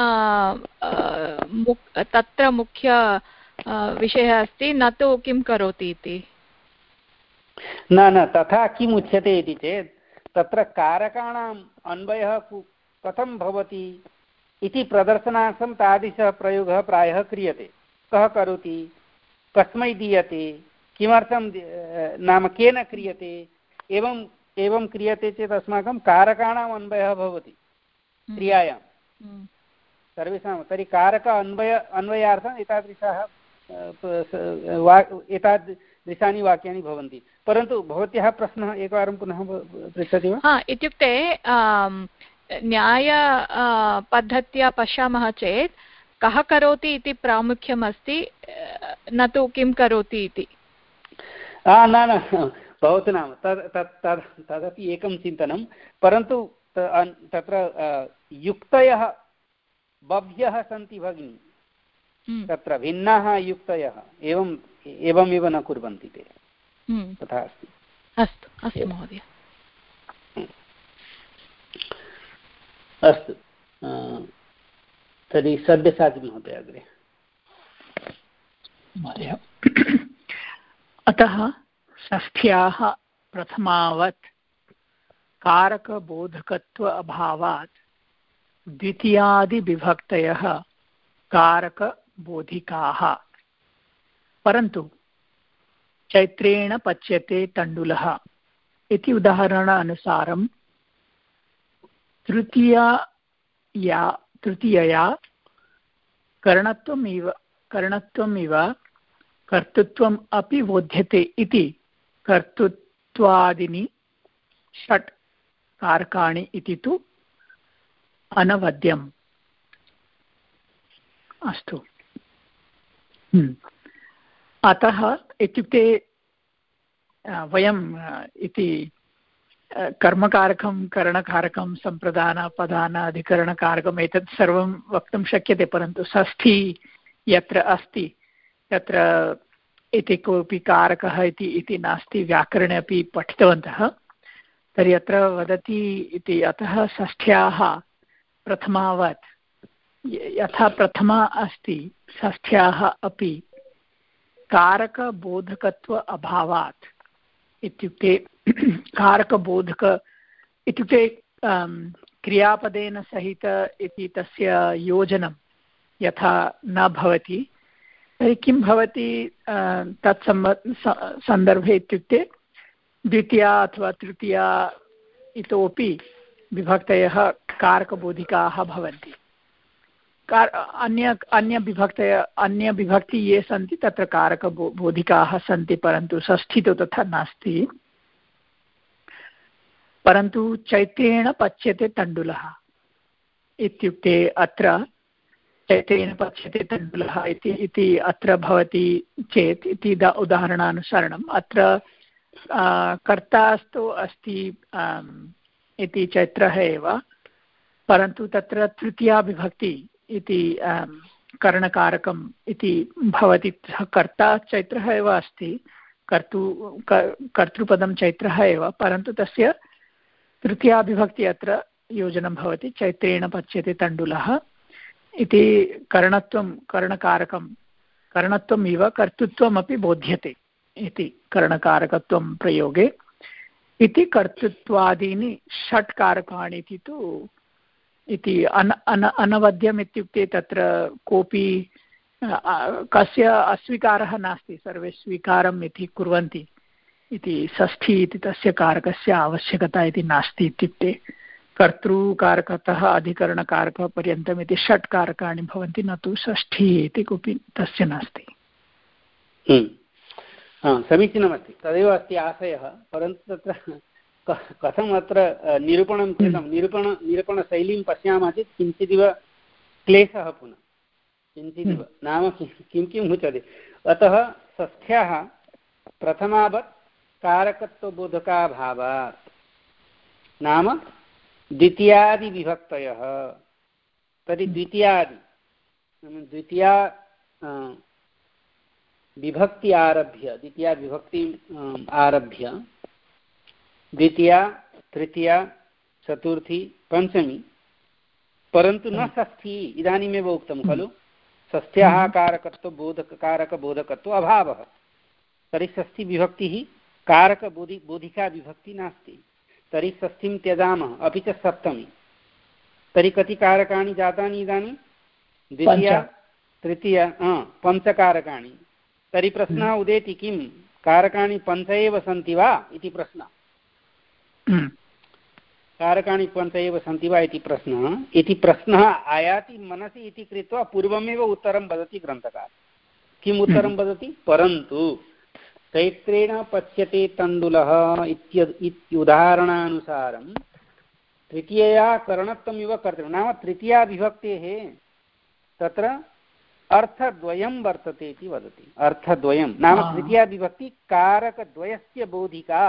तत्र मुख्य विषयः अस्ति, न तु किं करोति इति। न न तथा किम् उच्यते इति चेत् तत्र कारकाणाम् अन्वयः कथं भवति इति प्रदर्शनार्थं तादृशः प्रयोगः प्रायः क्रियते। कः करोति, कस्मै दीयते, किमर्थं नाम केन क्रियते, एवं एवं क्रियते चेत् अस्माकं कारकाणाम् अन्वयः भवति क्रियायां सर्वेषां। तर्हि कारक अन्वय अन्वयार्थम् एतादृशाः एतादृशानि वाक्यानि भवन्ति। परन्तु भवत्याः प्रश्नः एकवारं पुनः पृच्छति वा? हा, इत्युक्ते न्याय पद्धत्या पश्यामः चेत् कः करोति इति प्रामुख्यम् अस्ति, न तु किं करोति इति। न न भवतु नाम तद् तत् तद् तदपि एकं चिन्तनं, परन्तु तत्र युक्तयः बह्व्यः सन्ति भगिनि, तत्र भिन्नाः युक्तयः एवम् एवमेव न कुर्वन्ति ते, तथा अस्ति। अस्तु अस्तु महोदय। अस्तु, तर्हि सब्यसाची महोदय अग्रे। महोदय, अतः षष्ठ्याः प्रथमावत् कारकबोधकत्व अभावात् द्वितीयादिविभक्तयः कारकबोधिकाः, परन्तु चैत्रेण पच्यते तण्डुलः इति उदाहरणानुसारं तृतीया तृतीयया करणत्वमिव करणत्वमिव कर्तृत्वम् अपि बोध्यते इति कर्तृत्वादीनि षट् कारकाणि इति तु अनवद्यम्। अस्तु, अतः इत्युक्ते वयम् इति कर्मकारकं करणकारकं सम्प्रदान अधिकरणकारकम् एतत् सर्वं वक्तुं शक्यते, परन्तु षष्ठी यत्र अस्ति तत्र इति कोऽपि कारकः इति इति नास्ति। व्याकरणे अपि पठितवन्तः। तर्हि अत्र वदति इति, अतः षष्ठ्याः प्रथमावत् यथा प्रथमा अस्ति षष्ठ्याः अपि कारकबोधकत्व अभावात्, इत्युक्ते कारकबोधक इत्युक्ते क्रियापदेन सहित इति तस्य योजनं यथा न भवति, तर्हि किं भवति तत् सन्दर्भे इत्युक्ते द्वितीया अथवा तृतीया इतोपि विभक्तयः कारकबोधिकाः भवन्ति। कार अन्य अन्यविभक्तय अन्यविभक्ति ये सन्ति तत्र कारकबोधिकाः सन्ति, परन्तु षष्ठी तु तथा नास्ति। परन्तु चैत्रेण पच्यते तण्डुलः इत्युक्ते अत्र चैत्रेण पच्यते तण्डुलः इति इति अत्र भवति चेत् इति उदाहरणानुसरणम् अत्र कर्तास्तु अस्ति इति चैत्रः एव, परन्तु तत्र तृतीया विभक्ति इति करणकारकम् इति भवति। कर्ता चैत्रः एव अस्ति, कर्तु कर्तृपदं चैत्रः एव, परन्तु तस्य तृतीया विभक्ति अत्र योजनं भवति। चैत्रेण पच्यते तण्डुलः इति करणत्वं करणकारकं करणत्वम् इव कर्तृत्वमपि बोध्यते इति करणकारकत्वं प्रयोगे इति कर्तृत्वादीनि षट् कारकाणि इति तु इति अन अन अनवद्यम् इत्युक्ते तत्र कोऽपि कस्य अस्वीकारः नास्ति, सर्वे स्वीकारम् इति कुर्वन्ति इति षष्ठी इति तस्य कारकस्य आवश्यकता इति नास्ति। इत्युक्ते कर्तृकारकतः अधिकरणकारकपर्यन्तम् इति षट् कारकाणि भवन्ति, न तु षष्ठी इति कोऽपि तस्य नास्ति। समीचीनमस्ति, तदेव अस्ति आशयः। परन्तु तत्र कथम् अत्र निरूपणं कृतं, निरूपण निरूपणशैलीं पश्यामः चेत् किञ्चिदिव क्लेशः, पुनः किञ्चिदिव नाम किं किम् उच्यते। अतः षष्ठ्याः प्रथमावत् कारकत्वबोधकाभावात्, नाम द्वितीयादिविभक्तयः तर्हि द्वितीयादि द्वितीया विभक्ति आरभ्य द्वितीया विभक्ति आरभ्य द्वितीया तृतीया चतुर्थी पञ्चमी परन्तु न षष्ठी इदानीमेव उक्तं खलु षष्ठ्याः कारकत्व बोधक कारकबोधकत्व अभावः तर्हि षष्ठीविभक्तिः कारकबोधि बोधिका विभक्तिः नास्ति तर्हि षष्ठीं त्यजामः अपि च सप्तमी तर्हि कति कारकाणि जातानि इदानीं द्वितीया तृतीया पञ्चकारकाणि तर्हि प्रश्नः उदेति किं कारकाणि पञ्च एव सन्ति वा इति प्रश्नः कारकाणि पञ्च एव सन्ति वा इति प्रश्नः इति प्रश्नः आयाति मनसि इति कृत्वा पूर्वमेव उत्तरं वदति ग्रन्थकारः किम् उत्तरं वदति परन्तु चैत्रेण पच्यते तण्डुलः इत्युदाहरणानुसारं तृतीयया करणत्वमिव कर्तव्यं नाम तृतीया विभक्तेः तत्र अर्थद्वयं वर्तते इति वदति अर्थद्वयं नाम तृतीया विभक्ति कारकद्वयस्य बोधिका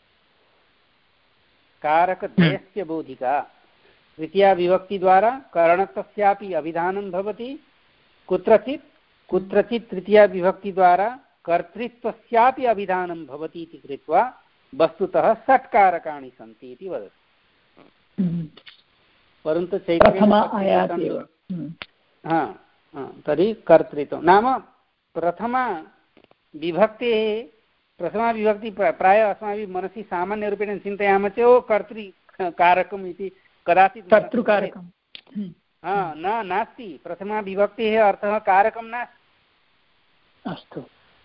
कारकद्वयस्य बोधिका तृतीया विभक्तिद्वारा करणत्वस्यापि अभिधानं भवति कुत्रचित् कुत्रचित् तृतीया विभक्तिद्वारा कर्तृत्वस्यापि अभिधानं भवति इति कृत्वा वस्तुतः षट् कारकाणि सन्ति इति वदति परन्तु चैत्रे हा तर्हि कर्तृत्वं नाम प्रथमा विभक्तेः प्रथमा विभक्ति प्रायः अस्माभिः मनसि सामान्यरूपेण चिन्तयामः चेत् ओ कर्तृ कारकम् इति कदाचित् कर्तृकारकं हा न नास्ति प्रथमा विभक्तेः अर्थः कारकं नास्ति अस्तु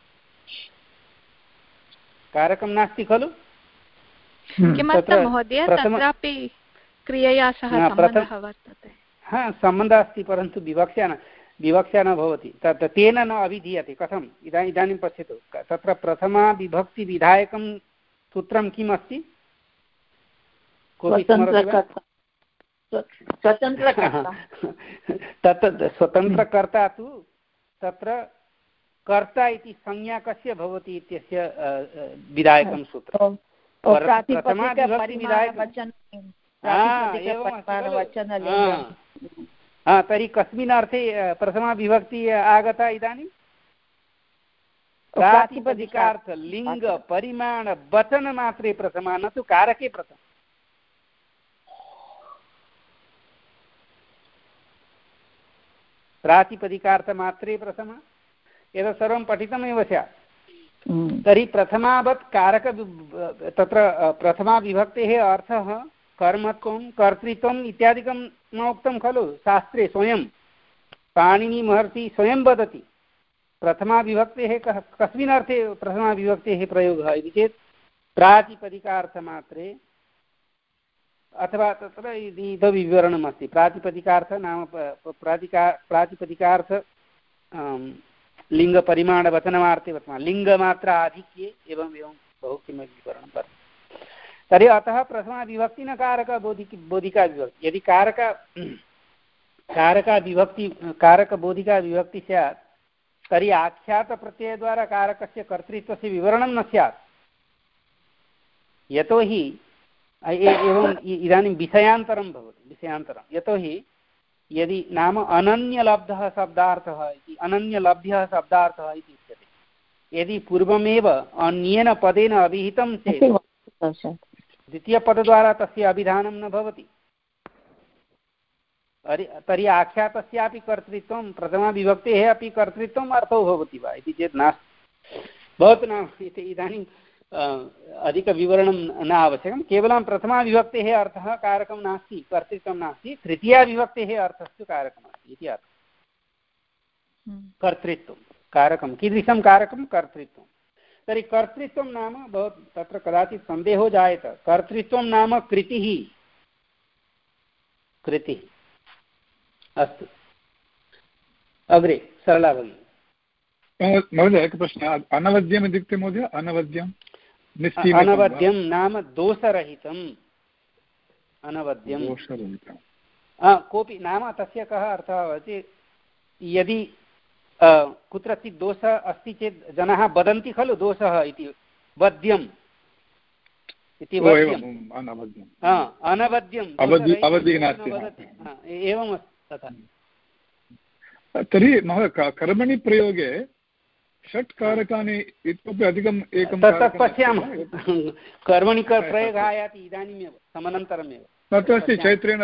कारकं नास्ति खलु किमर्थं महोदय तत्रापि क्रियया सह सम्बन्धः वर्तते हा सम्बन्धः अस्ति परन्तु विवक्षा न विवक्षा न भवति तत् तेन न अभिधीयते कथम् इदानीं इदानीं पश्यतु तत्र प्रथमा विभक्तिविधायकं सूत्रं किम् अस्ति तत् स्वतन्त्रकर्ता तु तत्र कर्ता इति संज्ञा कस्य भवति इत्यस्य विधायकं सूत्रं प्रथमा विभक्तिविधायकं हा तर्हि कस्मिन् अर्थे प्रथमा विभक्ति आगता इदानीं प्रातिपदिकार्थ लिङ्ग परिमाण वचनमात्रे प्रथमा न तु कारके प्रथमा प्रातिपदिकार्थमात्रे प्रथमा एतत् सर्वं पठितमेव स्यात् तर्हि प्रथमावत् कारक तत्र प्रथमा विभक्तेः अर्थः कर्मत्वं कर्तृत्वम् इत्यादिकं न उक्तं खलु शास्त्रे स्वयं पाणिनिमहर्षिः स्वयं वदति प्रथमा विभक्तेः कस्मिन् अर्थे प्रथमा विभक्तेः प्रयोगः इति चेत् प्रातिपदिकार्थमात्रे अथवा तत्र इदविवरणमस्ति प्रातिपदिकार्थ नाम प्रातिका प्रातिपदिकार्थ लिङ्गपरिमाणवचनमार्थे वर्तमान लिङ्गमात्र आधिक्ये एवम् एवं बहु किमपि विवरणं वर्तते तर्हि अतः प्रथमा विभक्ति न कारक बोधिकी बोधिका विभक्ति यदि कारक कारका विभक्ति कारकबोधिका विभक्ति स्यात् तर्हि आख्यातप्रत्ययद्वारा कारकस्य कर्तृत्वस्य विवरणं न स्यात् यतोहि एवम् इदानीं विषयान्तरं भवति विषयान्तरं यतोहि यदि नाम अनन्यलब्धः शब्दार्थः इति अनन्यलभ्यः शब्दार्थः इति उच्यते यदि पूर्वमेव अन्येन पदेन अभिहितं चेत् द्वितीयपदद्वारा तस्य अभिधानं न भवति तर्हि आख्यातस्यापि कर्तृत्वं प्रथमाविभक्तेः अपि कर्तृत्वम् अर्थो भवति वा इति चेत् नास्ति भवतु नाम इदानीं अधिकविवरणं न आवश्यकं केवलं प्रथमाविभक्तेः अर्थः कारकं नास्ति कर्तृत्वं नास्ति तृतीयाविभक्तेः अर्थस्तु कारकमस्ति इति अर्थः कर्तृत्वं कारकं कीदृशं कारकं कर्तृत्वं तर्हि कर्तृत्वं नाम भवत् तत्र कदाचित् सन्देहो जायेत कर्तृत्वं नाम कृतिः कृतिः अस्तु अग्रे सरला भगिनी महोदय एकः प्रश्नः अनवद्यम् इत्युक्ते महोदय अनवद्यं अनवद्यं नाम दोषरहितम् अनवद्यं कोऽपि नाम तस्य कः अर्थः भवति यदि कुत्रचित् दोषः अस्ति चेत् जनाः वदन्ति खलु दोषः इति वद्यं इति अनवद्यम् एवम् तथा। तर्हि महोदय कर्मणि प्रयोगे षट् कारकानि इतोपि अधिकम् एकं तत् पश्यामः। कर्मणि प्रयोगः आयाति इदानीमेव समनन्तरमेव तत्र अस्ति चैत्रेण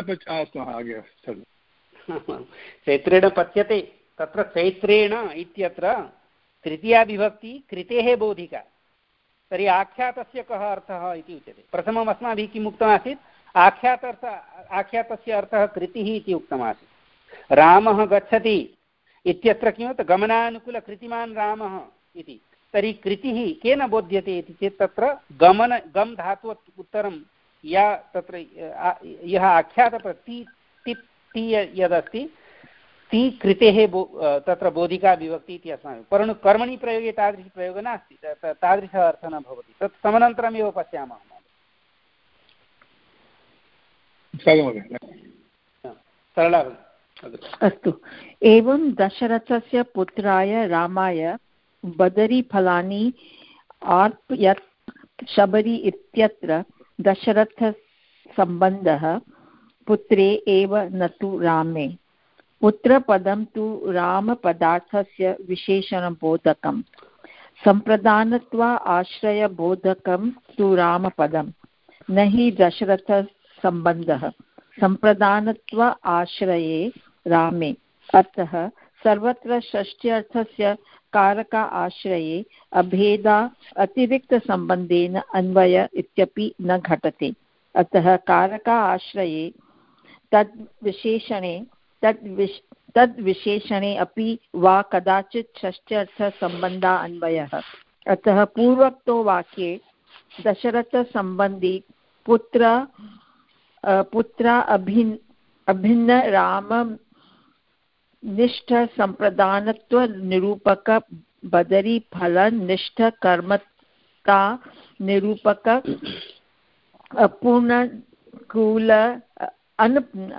चैत्रेण पच्यते। तत्र चैत्रेण इत्यत्र तृतीया विभक्ति कृतेः बोधिका। तर्हि आख्यातस्य कः अर्थः इति उच्यते। प्रथमम् अस्माभिः किम् उक्तमासीत्, आख्यातर्थ आख्यातस्य अर्थः कृतिः इति उक्तमासीत्। रामः गच्छति इत्यत्र किमर्थं गमनानुकूलकृतिमान् रामः इति। तर्हि कृतिः केन बोध्यते इति चेत् तत्र गमन गम् धातु उत्तरं या तत्र यः आख्यातप्रति टिप् ति यदस्ति ति कृतेः बो तत्र बोधिका विभक्ति इति अस्माभिः। परन्तु कर्मणि प्रयोगे तादृशी प्रयोगः नास्ति, तादृशः अर्थः न भवति। तत् समनन्तरमेव पश्यामः। सरला अस्तु। एवं दशरथस्य पुत्राय रामाय बदरीफलानि अर्पयत् शबरी इत्यत्र दशरथसम्बन्धः पुत्रे एव न तु रामे। पुत्रपदं तु रामपदार्थस्य विशेषणबोधकं, सम्प्रदानत्वा आश्रयबोधकं तु रामपदं, न हि दशरथसम्बन्धः। सम्प्रदानत्वा आश्रये रामे। अतः सर्वत्र षष्ट्यर्थस्य कारका आश्रये अभेदा अतिरिक्तसम्बन्धेन अन्वय इत्यपि न घटते। अतः कारका आश्रये तद्विशेषणे तद्विश तद्विशेषणे अपि वा कदाचित् षष्ट्यर्थसम्बन्धा अन्वयः। अतः पूर्वोक्तो वाक्ये दशरथसम्बन्धी पुत्र पुत्रा अभिन् अभिन्न राम निष्ठ संप्रदानत्व निरूपक बदरी फल निष्ठ कर्मता निरूपक अपूर्णकूल अन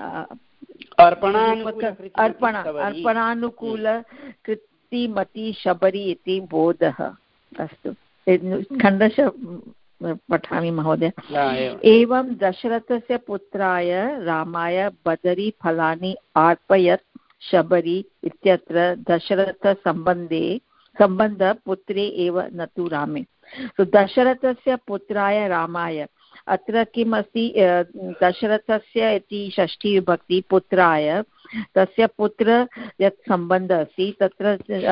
अर्पण अर्पणानुकूल कृतिमति शबरी इति बोधः। अस्तु, खण्डश पठामि महोदय। एवं दशरथस्य पुत्राय रामाय बदरी फलानि अर्पयत् शबरी इत्यत्र दशरथसम्बन्धे सम्बन्ध पुत्रे एव न तु रामे। तो दशरथस्य पुत्राय रामाय अत्र किम् अस्ति, दशरथस्य इति षष्ठी विभक्ति पुत्राय, तस्य पुत्र यत् सम्बन्धः अस्ति तत्र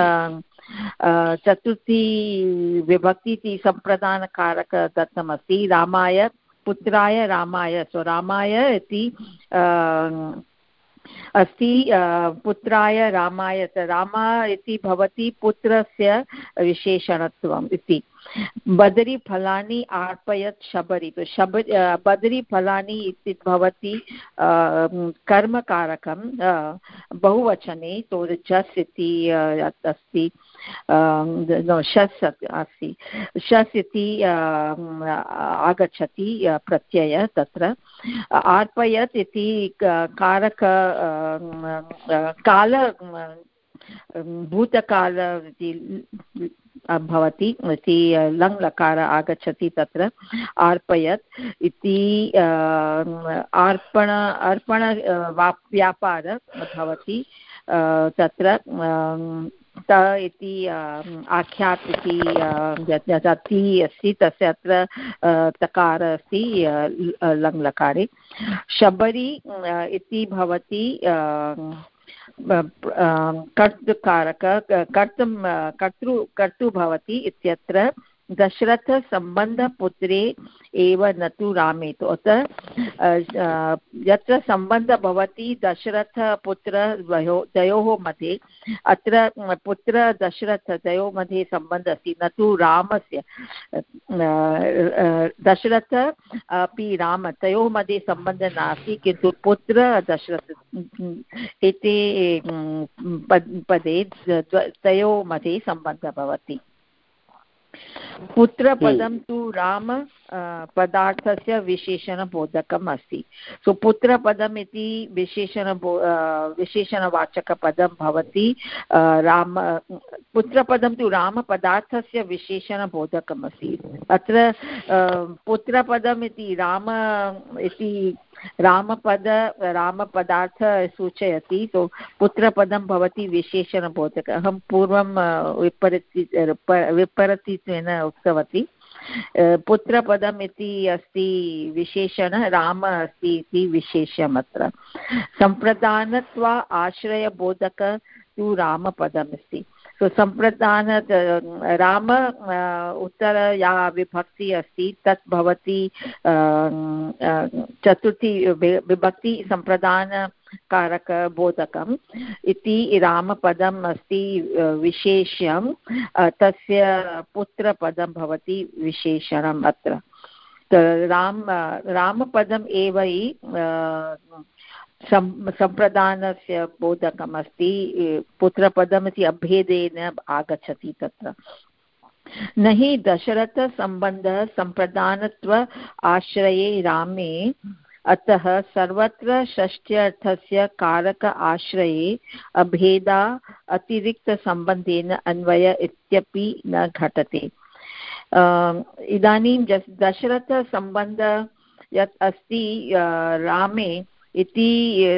चतुर्थी विभक्ति इति सम्प्रदानकारक दत्तमस्ति। रामाय पुत्राय रामाय, सो रामाय इति अस्ति पुत्राय रामाय, रामा इति भवति पुत्रस्य विशेषणत्वम् इति। बदरीफलानि अर्पयत् शबरी, तो शब बदरीफलानि इति भवति कर्मकारकं बहुवचने, तो जस् इति अस्ति, शस् अस्ति, शस् इति आगच्छति प्रत्यय तत्र। अर्पयत् इति कारक काल भूतकाल इति भवति इति लङ् लकार आगच्छति तत्र। अर्पयत् इति अर्पण अर्पण व्यापार भवति तत्र। त इति आख्यात् इति ति अस्ति, तस्य अत्र तकार अस्ति लङ् लकारे। शबरी इति भवति कर्तृकारक कर्तुं कर्तृ कर्तृ भवति इत्यत्र दशरथसम्बन्धपुत्रे एव न तु रामे। तो अतः यत्र सम्बन्धः भवति दशरथपुत्र द्वयोः मध्ये, अत्र पुत्र दशरथ द्वयोः मध्ये सम्बन्धः अस्ति, न तु रामस्य। दशरथ अपि राम तयोः मध्ये सम्बन्धः नास्ति, किन्तु पुत्र दशरथ एते पदे तयोः मध्ये सम्बन्धः भवति। पुत्रपदं तु राम पदार्थस्य विशेषणबोधकम् अस्ति. सो पुत्रपदम् इति विशेषण विशेषणवाचकपदं भवति. राम पुत्रपदं तु रामपदार्थस्य विशेषणबोधकम् अस्ति. अत्र पुत्रपदम् इति राम इति रामपद रामपदार्थ सूचयति. सो पुत्रपदं भवति विशेषणबोधक. अहं पूर्वं विपरीति विपरीतेन उक्तवती. पुत्रपदम् इति अस्ति विशेषण, राम अस्ति इति विशेषम्. अत्र सम्प्रदानत्वा आश्रयबोधक तु रामपदम् अस्ति. सो सम्प्रदान राम उत्तर या विभक्ति अस्ति तत् भवति चतुर्थी विभक्ति सम्प्रदान कारकबोधकम् इति रामपदम् अस्ति विशेष्यं. तस्य पुत्रपदं भवति विशेषणम्. अत्र राम रामपदम् एव हि सम्प्रदानस्य बोधकम् अस्ति. पुत्रपदम् इति अभेदेन आगच्छति. तत्र न हि दशरथसम्बन्धः सम्प्रदानत्व आश्रये रामे, अतः सर्वत्र षष्ट्यर्थस्य कारक आश्रये अभेदा अतिरिक्तसम्बन्धेन अन्वय इत्यपि न घटते. इदानीं दशरथसम्बन्ध यत् अस्ति रामे इति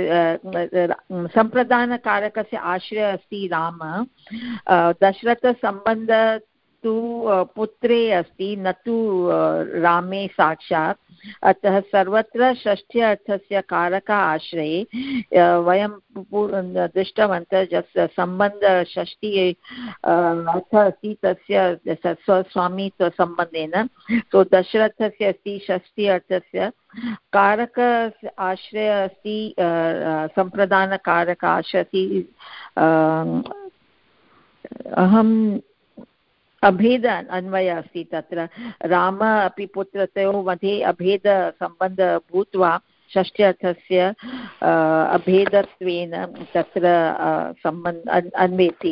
सम्प्रदानकारकस्य आश्रयः अस्ति राम. दशरथसम्बन्ध तु पुत्रे अस्ति, न तु रामे साक्षात्. अतः सर्वत्र षष्ठ्य अर्थस्य कारक आश्रये वयं दृष्टवन्तः यत् सम्बन्ध षष्ठी अर्थः अस्ति तस्य स्वस्वामित्वसम्बन्धेन. सो दशरथस्य अस्ति षष्ठी अर्थस्य कारक आश्रयः अस्ति सम्प्रदानकारक आश्रयः. अहं अभेद अन्वय अस्ति. तत्र राम अपि पुत्रतयोः मध्ये अभेदसम्बन्ध भूत्वा षष्ट्यर्थस्य अभेदत्वेन तत्र सम्बन्ध अन्वेति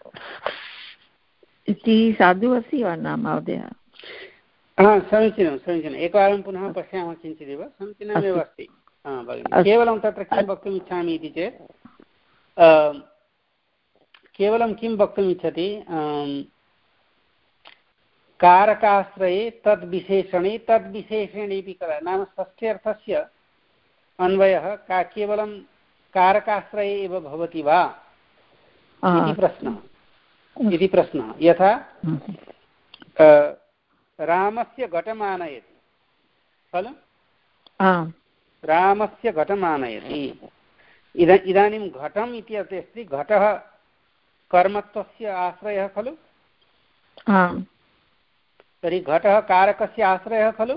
इति साधु अस्ति वा न महोदय? समीचीनं समीचीनम्. एकवारं पुनः पश्यामः किञ्चिदेव. समीचीनमेव अस्ति. केवलं तत्र किं वक्तुम् इच्छामि इति चेत् केवलं किं वक्तुम् इच्छति, कारकाश्रये तद्विशेषणे तद्विशेषणेऽपि कदा नाम षष्ठ्यर्थस्य अन्वयः का केवलं कारकाश्रये एव भवति वा इति प्रश्नः इति प्रश्नः यथा रामस्य घटमानयति खलु, रामस्य घटमानयति. इद इदानीं घटम् इति अस्ति, घटः कर्मत्वस्य आश्रयः खलु. तर्हि घटः कारकस्य आश्रयः खलु.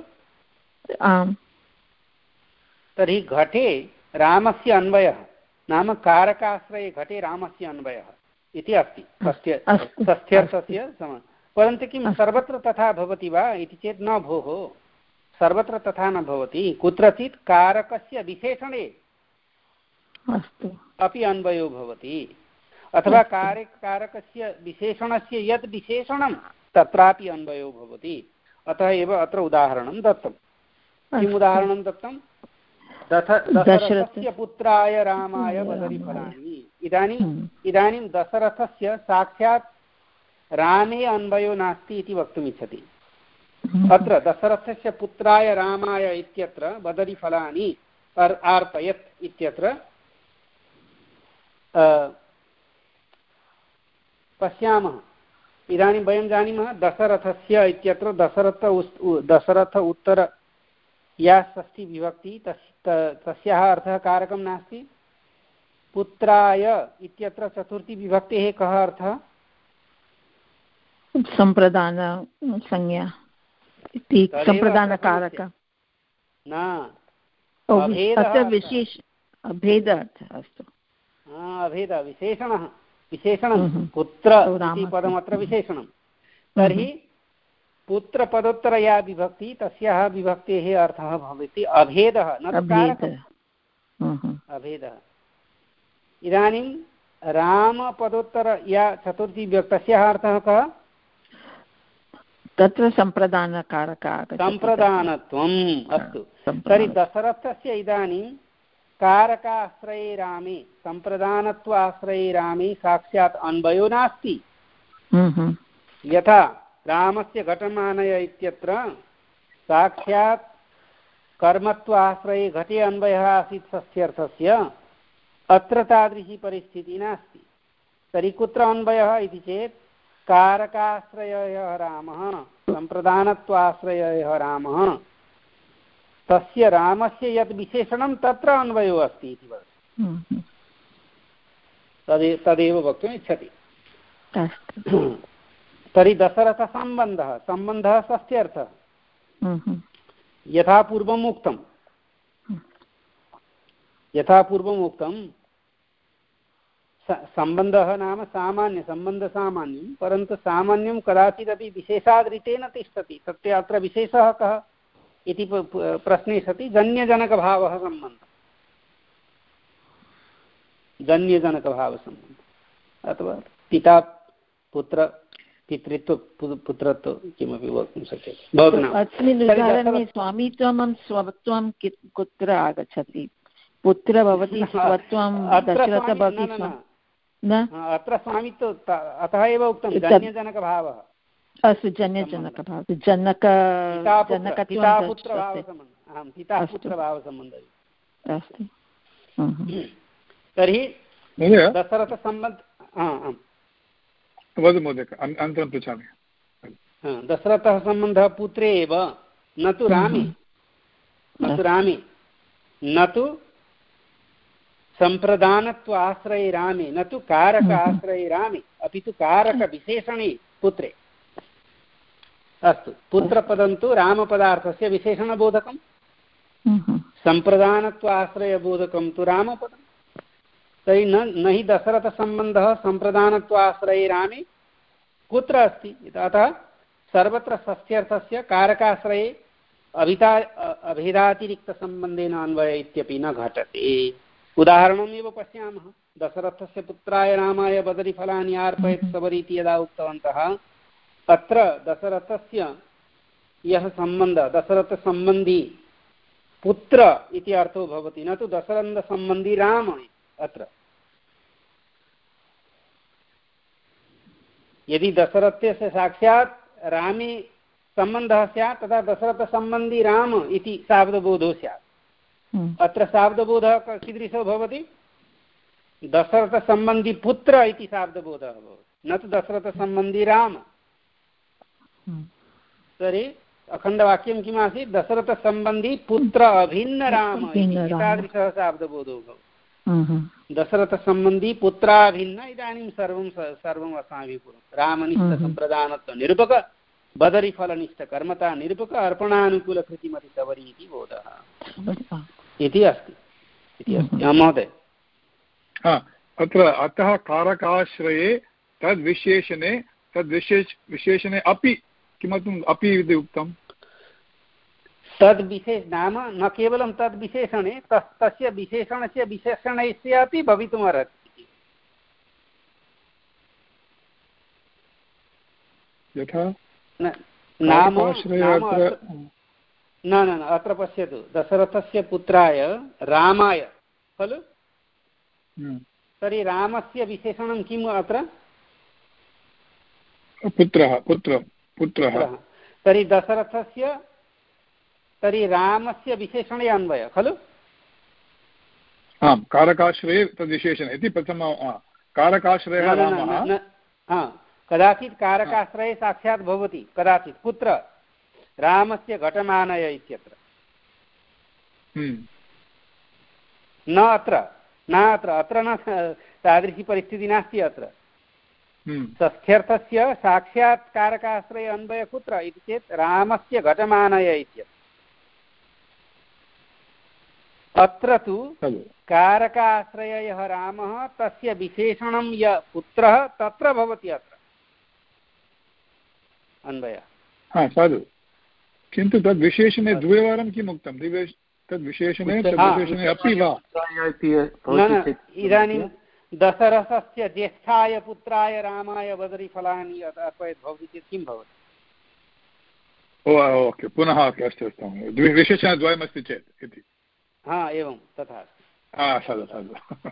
तर्हि घटे रामस्य अन्वयः नाम कारकाश्रये घटे रामस्य अन्वयः इति अस्ति षष्ठ्यर्थस्य सम. परन्तु किं सर्वत्र तथा भवति वा इति चेत् न भोः, सर्वत्र तथा न भवति. कुत्रचित् कारकस्य विशेषणे अपि अन्वयो भवति, अथवा कार कारकस्य विशेषणस्य यत् विशेषणं तत्रापि अन्वयो भवति. अतः एव अत्र उदाहरणं दत्तं. किम् उदाहरणं दत्तं? दशरथस्य पुत्राय रामाय बदरीफलानि. इदानीम् इदानीं दशरथस्य साक्षात् रामे अन्वयो नास्ति इति वक्तुमिच्छति. अत्र दशरथस्य पुत्राय रामाय इत्यत्र बदरीफलानि अर्पयत् इत्यत्र पश्यामः. इदानीं वयं जानीमः दशरथस्य इत्यत्र दशरथ दशरथ उत्तर या षष्ठी विभक्ति तस्याः अर्थः कारकं नास्ति. पुत्राय इत्यत्र चतुर्थी विभक्तेः कः अर्थः? सम्प्रदान संज्ञा इति सम्प्रदानकारक न, अत्र विशेष अभेद अर्थः. अस्तु, अभेद विशेषणः विशेषणं पुत्र इति पदमत्र विशेषणं. तर्हि पुत्रपदोत्तर या विभक्ति तस्याः विभक्तेः अर्थः भवति अभेदः न कारकम्. अभेदः. इदानीं रामपदोत्तर या चतुर्थी विभक्ति तस्याः अर्थः कः? तत्र सम्प्रदानकारकः सम्प्रदानत्वम् अस्तु तर्हि दशरथस्य इदानीं कारकाश्रये रामे सम्प्रदानत्वाश्रये रामे साक्षात् अन्वयो नास्ति। यथा रामस्य घटमानय इत्यत्र साक्षात् कर्मत्वाश्रये घटे अन्वयः आसीत् षष्ठ्यर्थस्य, अत्र तादृशी परिस्थितिः नास्ति। तर्हि कुत्र अन्वयः इति चेत् कारकाश्रयः रामः सम्प्रदानत्वाश्रयः रामः, तस्य रामस्य यत् विशेषणं तत्र अन्वयो अस्ति इति वदति। तदे तदेव वक्तुम् इच्छति। तर्हि दशरथसम्बन्धः सम्बन्धः षष्ठ्यर्थः यथा पूर्वम् उक्तं यथा पूर्वम् उक्तं सम्बन्धः नाम सामान्य सम्बन्धसामान्यं, परन्तु सामान्यं कदाचिदपि विशेषादृतेन तिष्ठति। तत्र अत्र विशेषः कः इति प्रश्ने सति जन्यजनकभावः सम्बन्धः, जन्यजनकभावसम्बन्धः अथवा पिता पुत्र पितृत्व पुत्रत्व किमपि वक्तुं शक्यते। अस्मिन् उदाहरणे स्वामित्वं स्वत्वं कुत्र आगच्छति? पुत्र भवति स्वत्वं, दशरथ भवति न अत्र स्वामित्व, अतः एव उक्तं जन्यजनकभावः। अस्तु, जन्यजनकभावः जनक पितापुत्रभावसम्बन्धः अस्तु। तर्हि दशरथसम्बन्ध वद महोदय, अनन्तरं पृच्छामि। दशरथः सम्बन्धः पुत्रे एव, न तु रामे, न तु रामे, न तु सम्प्रदानत्व आश्रये रामे, न तु कारक आश्रये रामे, अपि तु कारकविशेषणे पुत्रे। अस्तु, पुत्रपदं तु रामपदार्थस्य विशेषणबोधकं, सम्प्रदानत्व आश्रयबोधकं तु रामपदम्। तर्हि न न हि दशरथसम्बन्धः सम्प्रदानत्वाश्रये रामे कुत्र अस्ति? अतः सर्वत्र षष्ठ्यर्थस्य कारकाश्रये अभिता अभेदातिरिक्तसम्बन्धेन अन्वय इत्यपि न घटते। उदाहरणमेव पश्यामः। दशरथस्य पुत्राय रामाय बदरीफलानि अर्पयत् सबरीति यदा उक्तवन्तः, अत्र दशरथस्य यः सम्बन्धः दशरथसम्बन्धी पुत्र इति अर्थो भवति, न तु दशरथसम्बन्धी राम। अत्र यदि दशरथस्य साक्षात् रामे सम्बन्धः स्यात् तदा दशरथसम्बन्धी राम इति शाब्दबोधो स्यात्। अत्र शाब्दबोधः कीदृशो भवति? दशरथसम्बन्धी पुत्र इति शाब्दबोधः भवति, न तु दशरथसम्बन्धी राम। तर्हि अखण्डवाक्यं किमासीत्? दशरथसम्बन्धी पुत्र अभिन्न राम इति तादृशः शाब्दबोधो भवति। दशरथसम्बन्धी पुत्राभिन्न इदानीं सर्वं सर्वम् अस्माभिः पूर्वं रामनिष्ठसम्प्रदानत्व निरूपक बदरीफलनिष्ठ कर्मता निरूपक अर्पणानुकूलकृतिमति सवरी इति बोधः इति अस्ति इति अस्ति। महोदय, अत्र अतः कारकाश्रये तद्विशेषणे तद्विशेष विशेषणे अपि किमर्थम् अपि इति उक्तम्? तद्विशेष नाम न केवलं तद्विशेषणे तस् तस्य विशेषणस्य विशेषणस्य अपि भवितुमर्हति। यथा नाम न न अत्र पश्यतु, दशरथस्य पुत्राय रामाय खलु, तर्हि रामस्य विशेषणं किम्? अत्र पुत्रः पुत्र पुत्रः तर्हि दशरथस्य तर्हि रामस्य विशेषणे अन्वय खलु। आम्, कारकाश्रये तद्विशेषण इति प्रथम कारकाश्रयः रामः। कदाचित् कारकाश्रये साक्षात् भवति, कदाचित् कुत्र? रामस्य घटमानय इत्यत्र, न अत्र न अत्र अत्र न तादृशी परिस्थितिः नास्ति। अत्र षष्ठ्यर्थस्य साक्षात् कारकाश्रये अन्वय कुत्र इति चेत् रामस्य घटमानय इत्यत्र। अत्र तु कारकाश्रयः रामः, तस्य विशेषणं य पुत्रः तत्र भवति अत्र अन्वयः। साधु, किन्तु तद्विशेषणे द्विवारं किम् उक्तं? तद्विशेषणे तद्विशेषणे अपि वा? इदानीं दशरथस्य ज्येष्ठाय पुत्राय रामाय बदरीफलानि अर्पयत् भवति चेत् किं भवति? ओके पुनः ओके अस्तु अस्तु विशेषणद्वयमस्ति चेत् इति हा एवं तथा साधु साधु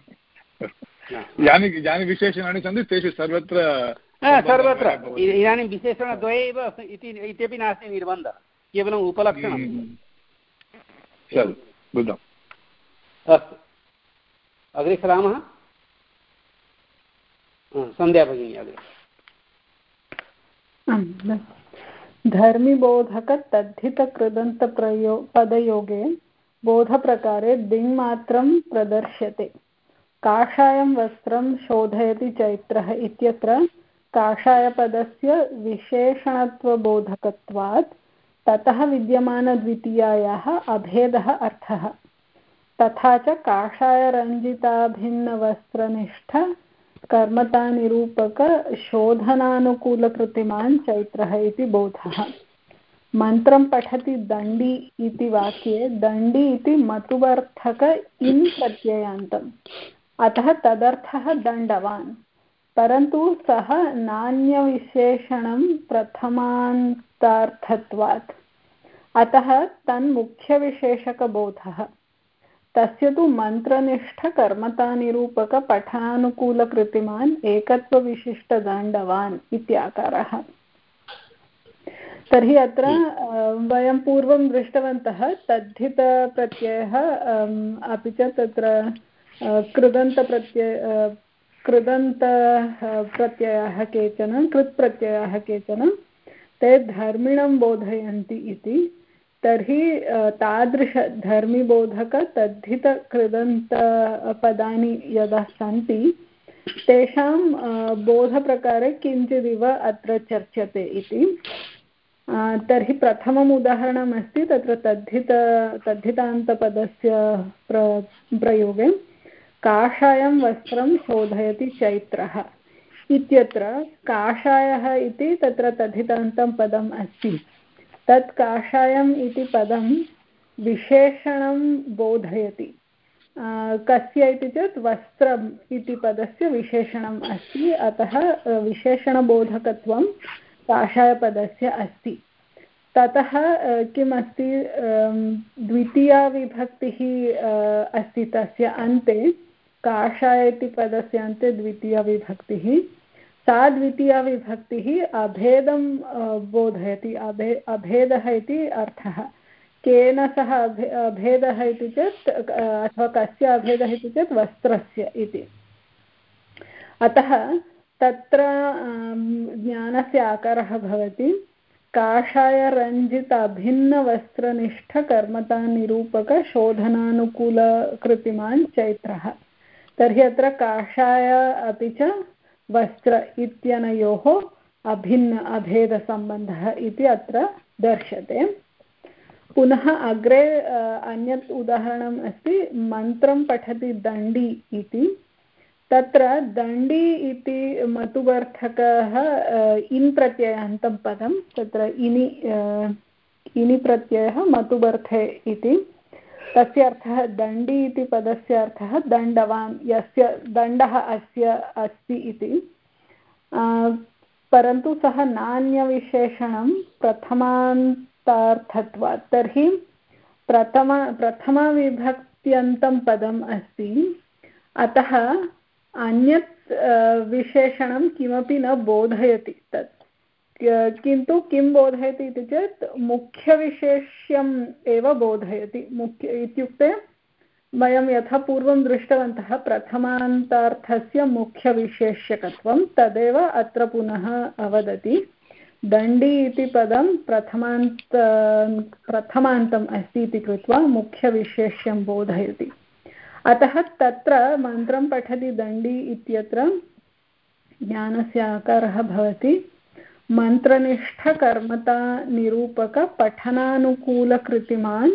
यानि यानि विशेषणानि सन्ति तेषु सर्वत्र सर्वत्र इदानीं विशेषणद्वये एव इत्यपि नास्ति निर्बन्धः केवलम् उपलक्षणं बुद्धम् अस्तु अग्रे सरामः सन्ध्या भगिनी अग्रे धर्मिबोधकतद्धितकृदन्तप्रयो पदयोगे बोधप्रकारे दिङ्मात्रं प्रदर्श्यते काषायं वस्त्रं शोधयति चैत्रः इत्यत्र काषायपदस्य विशेषणत्वबोधकत्वात् ततः विद्यमानद्वितीयायाः अभेदः अर्थः तथा च काषायरञ्जिताभिन्नवस्त्रनिष्ठ कर्मतानिरूपकशोधनानुकूलकृतिमान् चैत्रः इति बोधः मन्त्रं पठति दण्डी इति वाक्ये दण्डी इति मतुवर्थक इन् प्रत्ययान्तम् अतः तदर्थः दण्डवान् परन्तु सः नान्यविशेषणं प्रथमान्तार्थत्वात् अतः तन्मुख्यविशेषकबोधः तस्य तु मन्त्रनिष्ठकर्मतानिरूपकपठनानुकूलकृतिमान् एकत्वविशिष्टदण्डवान् इत्याकारः तर्हि अत्र वयं पूर्वं दृष्टवन्तः तद्धितप्रत्ययः अपि च तत्र कृदन्तप्रत्यय कृदन्तप्रत्ययाः केचन कृत्प्रत्ययाः केचन ते धर्मिणं बोधयन्ति इति तर्हि तादृशधर्मिबोधकतद्धितकृदन्तपदानि यदा सन्ति तेषां बोधप्रकारे किञ्चिदिव अत्र चर्च्यते इति तर्हि प्रथमम् उदाहरणम् अस्ति तत्र तद्धित तद्धितान्तपदस्य प्र प्रयोगे काषायं वस्त्रं शोधयति चैत्रः इत्यत्र काषायः इति तत्र तद्धितान्तं पदम् अस्ति तत् काषायम् इति पदं विशेषणं बोधयति कस्य इति चेत् वस्त्रम् इति पदस्य विशेषणम् अस्ति अतः विशेषणबोधकत्वं काषायपदस्य अस्ति ततः किमस्ति द्वितीया विभक्तिः अस्ति तस्य अन्ते काषाय इति पदस्य अन्ते द्वितीया विभक्तिः सा द्वितीया विभक्तिः अभेदं बोधयति अभे अभेदः इति अर्थः केन सह अभे अभेदः इति चेत् अथवा कस्य अभेदः इति चेत् वस्त्रस्य इति अतः तत्र ज्ञानस्य आकारः भवति काषायरञ्जित अभिन्नवस्त्रनिष्ठकर्मतानिरूपकशोधनानुकूलकृतिमान् चैत्रः तर्हि अत्र काषाय अपि च वस्त्र इत्यनयोः अभिन्न अभेदसम्बन्धः इति अत्र दर्श्यते पुनः अग्रे अन्यत् उदाहरणम् अस्ति मन्त्रं पठति दण्डी इति तत्र दण्डी इति मतुवर्थकः इन् प्रत्ययान्तं पदं तत्र इनि इनि प्रत्ययः मतुवर्थे इति तस्य अर्थः दण्डी इति पदस्य अर्थः दण्डवान् यस्य दण्डः अस्य अस्ति इति परन्तु सः नान्यविशेषणं प्रथमान्तार्थत्वात् तर्हि प्रथम प्रथमविभक्त्यन्तं पदम् अस्ति अतः अन्यत् विशेषणं किमपि न बोधयति तत् किन्तु किं बोधयति इति चेत् मुख्यविशेष्यम् एव बोधयति मुख्य इत्युक्ते वयं यथा पूर्वं दृष्टवन्तः प्रथमान्तार्थस्य मुख्यविशेष्यकत्वं तदेव अत्र पुनः वदति दण्डी इति पदं प्रथमान्त प्रथमान्तम् अस्ति इति कृत्वा मुख्यविशेष्यं बोधयति अतः तत्र मन्त्रं पठति दण्डी इत्यत्र ज्ञानस्य आकारः भवति मन्त्रनिष्ठकर्मतानिरूपकपठनानुकूलकृतिमान्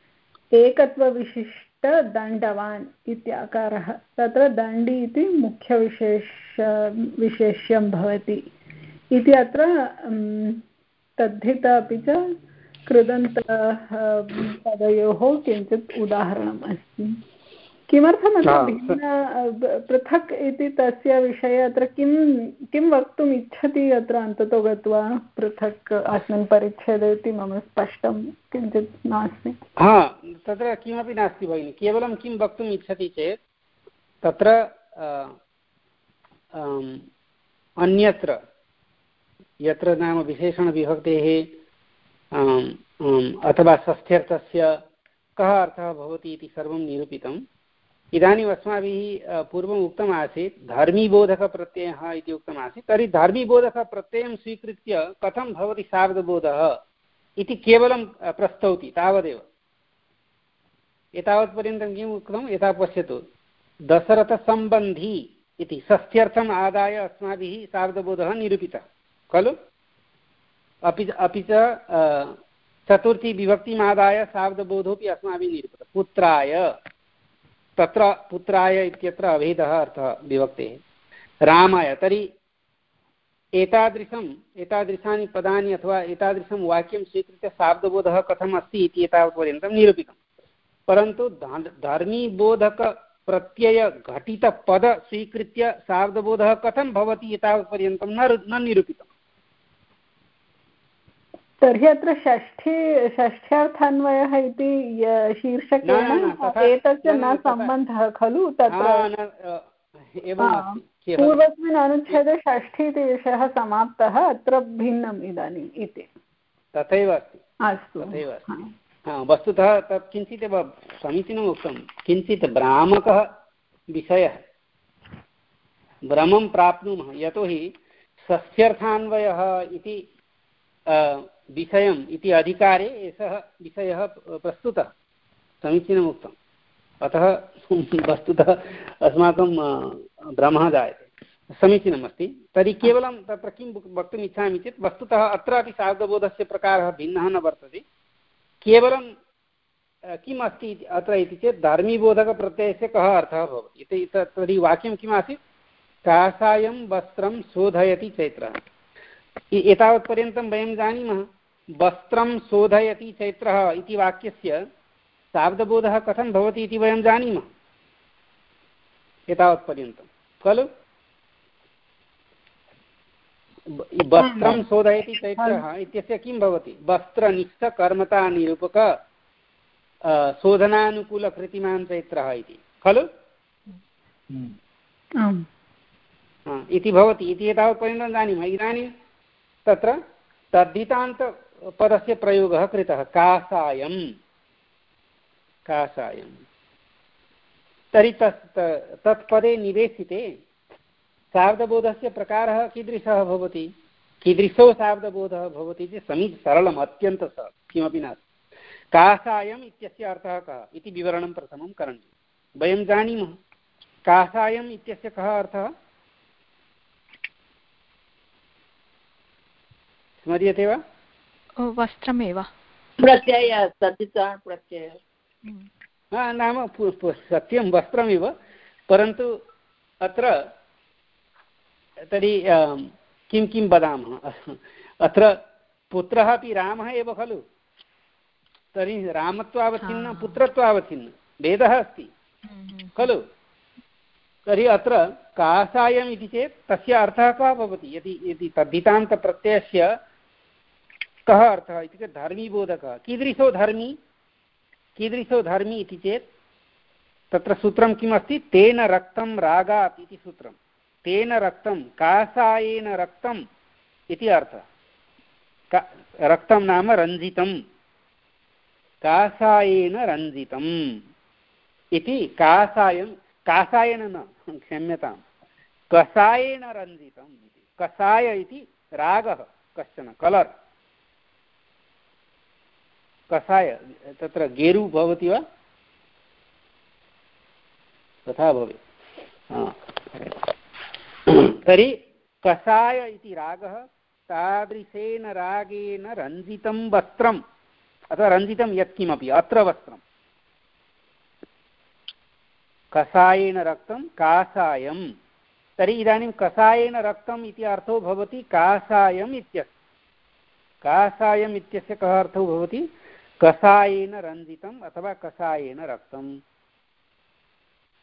एकत्वविशिष्टदण्डवान् इत्याकारः तत्र दण्डी इति मुख्यविशेष विशेष्यं भवति इति अत्र तद्धित अपि च कृदन्त पदयोः किञ्चित् उदाहरणम् अस्ति किमर्थम् अत्र भिन्न पृथक् इति तस्य विषये अत्र किं किं वक्तुम् इच्छति अत्र अन्ततो गत्वा पृथक् अस्मिन् परिच्छेदे इति मम स्पष्टं किञ्चित् नास्ति। हा तत्र किमपि नास्ति भगिनि, केवलं किं वक्तुम् इच्छति चेत् तत्र अन्यत्र यत्र नाम विशेषणविभक्तेः अथवा षष्ठ्यर्थस्य कः अर्थः भवति इति सर्वं निरूपितम्। इदानीम् अस्माभिः पूर्वम् उक्तम् आसीत् धर्मीबोधकप्रत्ययः इति उक्तम् आसीत्। तर्हि धर्मीबोधकप्रत्ययं स्वीकृत्य कथं भवति सार्वधातुकबोधः इति केवलं प्रस्तौति, तावदेव। एतावत्पर्यन्तं किम् उक्तं यथा पश्यतु, दशरथसम्बन्धी इति षष्ठ्यर्थम् आदाय अस्माभिः सार्वधातुकबोधः निरूपितः खलु। अपि अपि च चतुर्थी विभक्तिमादाय सार्वधातुकबोधोऽपि अस्माभिः निरूपितः पुत्राय। तत्र पुत्राय इत्यत्र अभेदः अर्थः विभक्तेः। रामाय, तर्हि एतादृशम् एतादृशानि पदानि अथवा एतादृशं वाक्यं स्वीकृत्य सार्वधातुकबोधः कथम् अस्ति इति एतावत्पर्यन्तं निरूपितं। परन्तु धर्मीबोधकप्रत्ययघटितपद स्वीकृत्य सार्वधातुकबोधः कथं भवति एतावत्पर्यन्तं न न निरूपितम्। तर्हि अत्र षष्ठी षष्ठ्यर्थान्वयः इति शीर्षकेण एतस्य न सम्बन्धः खलु। तत्र पूर्वस्मिन् अनुच्छेदे षष्ठी इति विषयः समाप्तः, अत्र भिन्नम् इदानीम् इति। तथैव अस्ति। अस्तु, तथैव अस्ति। वस्तुतः तत् किञ्चित् एव समीचीनम् उक्तं, किञ्चित् भ्रामकः विषयः, भ्रमं प्राप्नुमः। यतोहि षष्ठ्यर्थान्वयः इति विषयम् इति अधिकारे एषः विषयः प्रस्तुतः, समीचीनम् उक्तम्। अतः वस्तुतः अस्माकं भ्रमः जायते। समीचीनम् अस्ति। तर्हि केवलं तत्र किं वक्तुम् इच्छामि चेत् वस्तुतः अत्रापि सार्वधातुकबोधस्य प्रकारः भिन्नः न वर्तते। केवलं किम् अस्ति अत्र इति चेत् धर्मीबोधकप्रत्ययस्य कः अर्थः भवति इति। तर्हि वाक्यं किम् आसीत्, कासायं वस्त्रं शोधयति चैत्रः। एतावत्पर्यन्तं वयं जानीमः वस्त्रं शोधयति चैत्रः इति वाक्यस्य सार्वधातुकबोधः कथं भवति इति वयं जानीमः एतावत्पर्यन्तं खलु। वस्त्रं शोधयति चैत्रः इत्यस्य किं भवति, वस्त्रनिष्ठकर्मता निरूपक शोधनानुकूलकृतिमान् चैत्रः इति खलु इति भवति इति एतावत्पर्यन्तं जानीमः। इदानीं तत्र तद्धितान्तपदस्य प्रयोगः कृतः, कासायं कासायं। तर्हि तत् तत्पदे निवेशिते सार्वधातुकबोधस्य प्रकारः कीदृशः भवति, कीदृशो सार्वधातुकबोधः भवति चेत् समी सरलम्, अत्यन्तं सरलं, किमपि नास्ति। कासायम् इत्यस्य अर्थः कः इति विवरणं प्रथमं करणीयं। वयं जानीमः कासायम् इत्यस्य कः अर्थः, स्मर्यते वा? वस्त्रमेव प्रत्यय प्रत्यय नाम सत्यं वस्त्रमेव, परन्तु अत्र तर्हि किं किं वदामः, अत्र पुत्रः अपि रामः एव खलु। तर्हि रामत्वावच्छिन्न पुत्रत्वावच्छिन्न भेदः अस्ति खलु। तर्हि अत्र कासायम् इति चेत् तस्य अर्थः कः भवति, यदि यदि तद्धितान्तप्रत्ययस्य कः अर्थः इति चेत् धर्मीबोधकः। कीदृशो धर्मी, कीदृशो धर्मी इति चेत् तत्र सूत्रं किम् अस्ति, तेन रक्तं रागात् इति सूत्रं। तेन रक्तं, कासायेन रक्तम् इति अर्थः। का रक्तं नाम रञ्जितं, कासायेन रञ्जितम् इति। कासायं, कासायेन न, क्षम्यतां, कषायेन रञ्जितम् इति। कषाय इति रागः, कश्चन कलर्। कषाय तत्र गेरु भवति वा, तथा भवेत्। तर्हि कषाय इति रागः, तादृशेन रागेन रञ्जितं वस्त्रम् अथवा रञ्जितं यत्किमपि, अत्र वस्त्रं कषायेन रक्तं कासायं। तर्हि इदानीं कषायेन रक्तम् इति अर्थो भवति कासायम् इत्यस्य। कासायम् इत्यस्य कः अर्थो भवति, कषायेन रञ्जितम् अथवा कषायेन रक्तम्।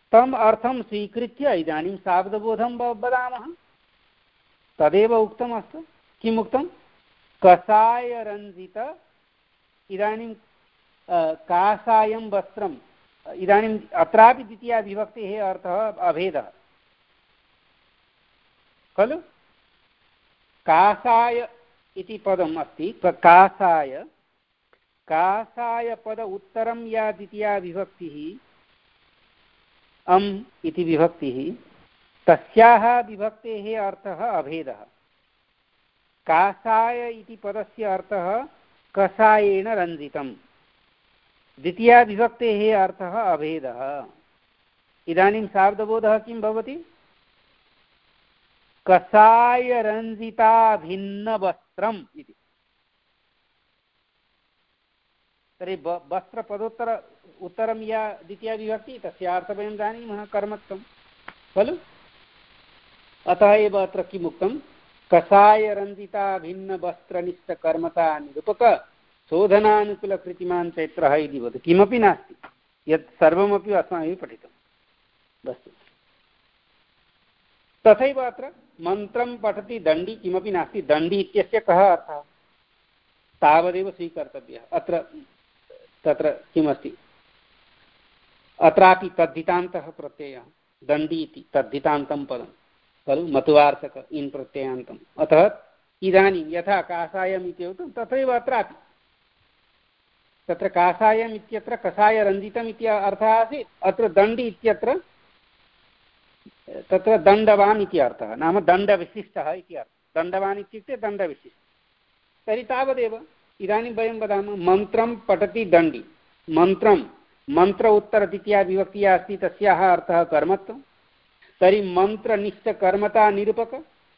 तम् अर्थं स्वीकृत्य इदानीं शाब्दबोधं वदामः। तदेव उक्तमस्ति। किम् उक्तं? कषायरञ्जित। इदानीं काषायं वस्त्रम्, इदानीम् अत्रापि द्वितीया विभक्तेः अर्थः अभेदः खलु। काषाय इति पदम् अस्ति, काषाय काषायपद उत्तरं या द्वितीया विभक्तिः अम् इति विभक्तिः, तस्याः विभक्तेः अर्थः अभेदः। काषाय इति पदस्य अर्थः कषायेन रञ्जितम्, द्वितीया विभक्तेः अर्थः अभेदः। इदानीं शाब्दबोधः किं भवति? कषायरञ्जिता भिन्नवस्त्रम् इति। तर्हि वस्त्रपदोत्तर उत्तरं या द्वितीया विभक्ति तस्याः अर्थः वयं जानीमः कर्मत्वं खलु। अतः एव अत्र किम् उक्तं? कषायरञ्जिता भिन्नवस्त्रनिष्ठकर्मता निरूपक शोधनानुकूलकृतिमान् चैत्रः इति वदति। किमपि नास्ति, यत् सर्वमपि अस्माभिः पठितं वस्तु। तथैव अत्र मन्त्रं पठति दण्डी, किमपि नास्ति। दण्डी इत्यस्य कः अर्थः? तावदेव स्वीकर्तव्यः। अत्र तत्र किमस्ति? अत्रापि तद्धितान्तः प्रत्ययः, दण्डी इति तद्धितान्तं पदं खलु, मतुवार्थक इन् प्रत्ययान्तम्। अतः इदानीं यथा काषायम् इति उक्तं तथैव अत्रापि। तत्र काषायम् इत्यत्र कषायरञ्जितम् इति अर्थः आसीत्, अत्र दण्डी इत्यत्र तत्र दण्डवान् इति अर्थः, नाम दण्डविशिष्टः इति अर्थः। दण्डवान् इत्युक्ते दण्डविशिष्टः। तर्हि तावदेव। इदानीं वयं वदामः मन्त्रं पठति दण्डी। मन्त्रं मन्त्र उत्तर द्वितीया विभक्ति या अस्ति तस्याः अर्थः कर्मत्वं। तर्हि मन्त्रनिष्ठकर्मता निरूपक।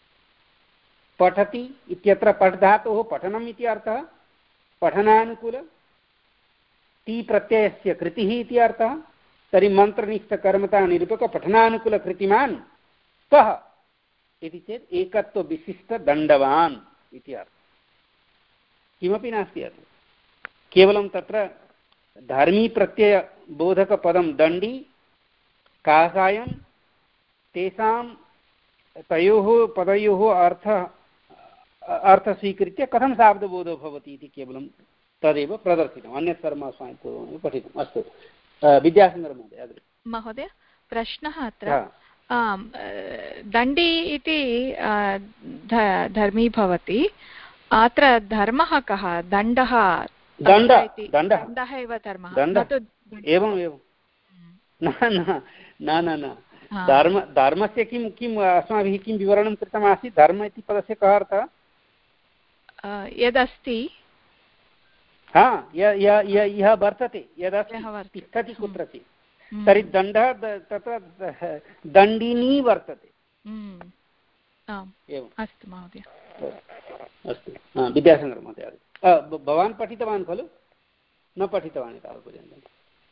पठति इत्यत्र पठ धातोः पठनम् इति अर्थः, पठनानुकूल टी प्रत्ययस्य कृतिः इति अर्थः। तर्हि मन्त्रनिष्ठकर्मता निरूपक पठनानुकूलकृतिमान् कः इति चेत् एकत्वविशिष्टदण्डवान् इति अर्थः। किमपि नास्ति अत्र, केवलं तत्र धर्मी प्रत्ययबोधकपदं दण्डी काषायं, तेषां तयोः पदयोः अर्थ अर्थं स्वीकृत्य कथं शाब्दबोधो भवति इति केवलं तदेव प्रदर्शितम्। अन्यत् सर्वम् अस्माभिः पूर्वमेव पठितम्। अस्तु, विद्यासागरमहोदय अग्रे। महोदय, प्रश्नः अत्र दण्डी इति धर्मी भवति, अत्र धर्मः कः? दण्डः दण्डः एव धर्मः? एवम् एवं न न न धर्म धर्मस्य किं किम् अस्माभिः किं विवरणं कृतमासीत्? धर्म इति पदस्य कः अर्थः? यदस्ति, हा यः वर्तते, यदस्ति तिष्ठति कुत्रचित्, तर्हि दण्डः तत्र दण्डिनी वर्तते। एवम्। अस्तु महोदय। अस्तु, विद्यासागर महोदय, भवान् पठितवान् खलु? न पठितवान् तावत्पर्यन्तम्?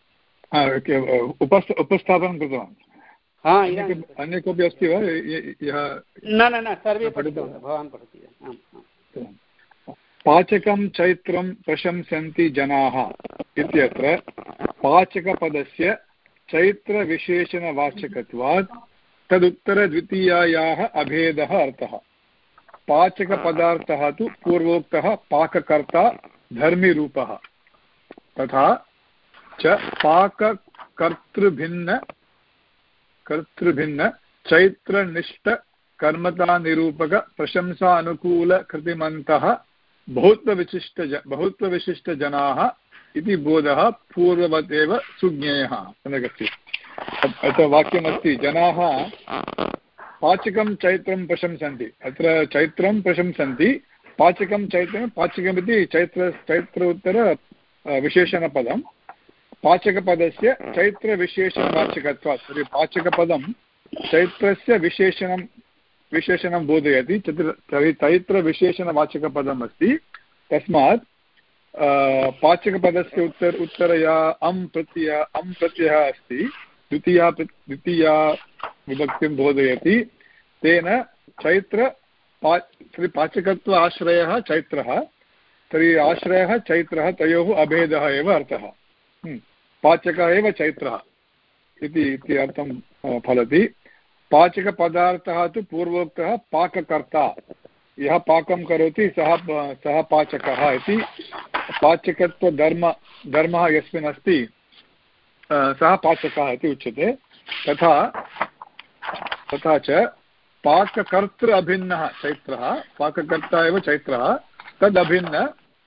उपस्थापनं कृतवान्। हा, अन्य कोऽपि अस्ति वा यः? न न न सर्वे पठितवन्तः। भवान् पठति। आम्। पाचकं चैत्रं प्रशंसन्ति जनाः इत्यत्र पाचकपदस्य चैत्रविशेषणवाचकत्वात् तदुत्तरद्वितीयायाः अभेदः अर्थः। पाचकपदार्थः तु पूर्वोक्तः पाककर्ता धर्मिरूपः, तथा च पाककर्तृभिन्न कर्तृभिन्न चैत्रनिष्ठ कर्मतानिरूपक प्रशंसानुकूलकृतिमन्तः बहुत्वविशिष्ट बहुत्वविशिष्टजनाः इति बोधः पूर्ववत् एव सुज्ञेयः। सम्यगस्ति। अत्र वाक्यमस्ति, जनाः पाचकं चैत्रं प्रशंसन्ति। अत्र चैत्रं प्रशंसन्ति, पाचकं चैत्रं, पाचकमिति चैत्र चैत्र उत्तर विशेषणपदं, पाचकपदस्य चैत्रविशेषणवाचकत्वात्। तर्हि पाचकपदं चैत्रस्य विशेषणं विशेषणं बोधयति। तत्र तर्हि चैत्रविशेषणवाचकपदम् अस्ति, तस्मात् पाचकपदस्य उत्तर उत्तरया अं प्रत्यय अं प्रत्ययः अस्ति, द्वितीया द्वितीया विभक्तिं बोधयति। तेन चैत्र पा तर्हि पाचकत्व आश्रयः चैत्रः, तर्हि आश्रयः चैत्रः, तयोः अभेदः एव अर्थः। पाचकः एव चैत्रः इति अर्थं फलति। पाचकपदार्थः तु पूर्वोक्तः पाककर्ता, यः पाकं करोति सः सः पाचकः इति। पाचकत्वधर्म धर्मः यस्मिन् अस्ति सः पाचकः इति उच्यते। तथा तथा च पाककर्तृ अभिन्नः चैत्रः, पाककर्ता एव चैत्रः, तदभिन्न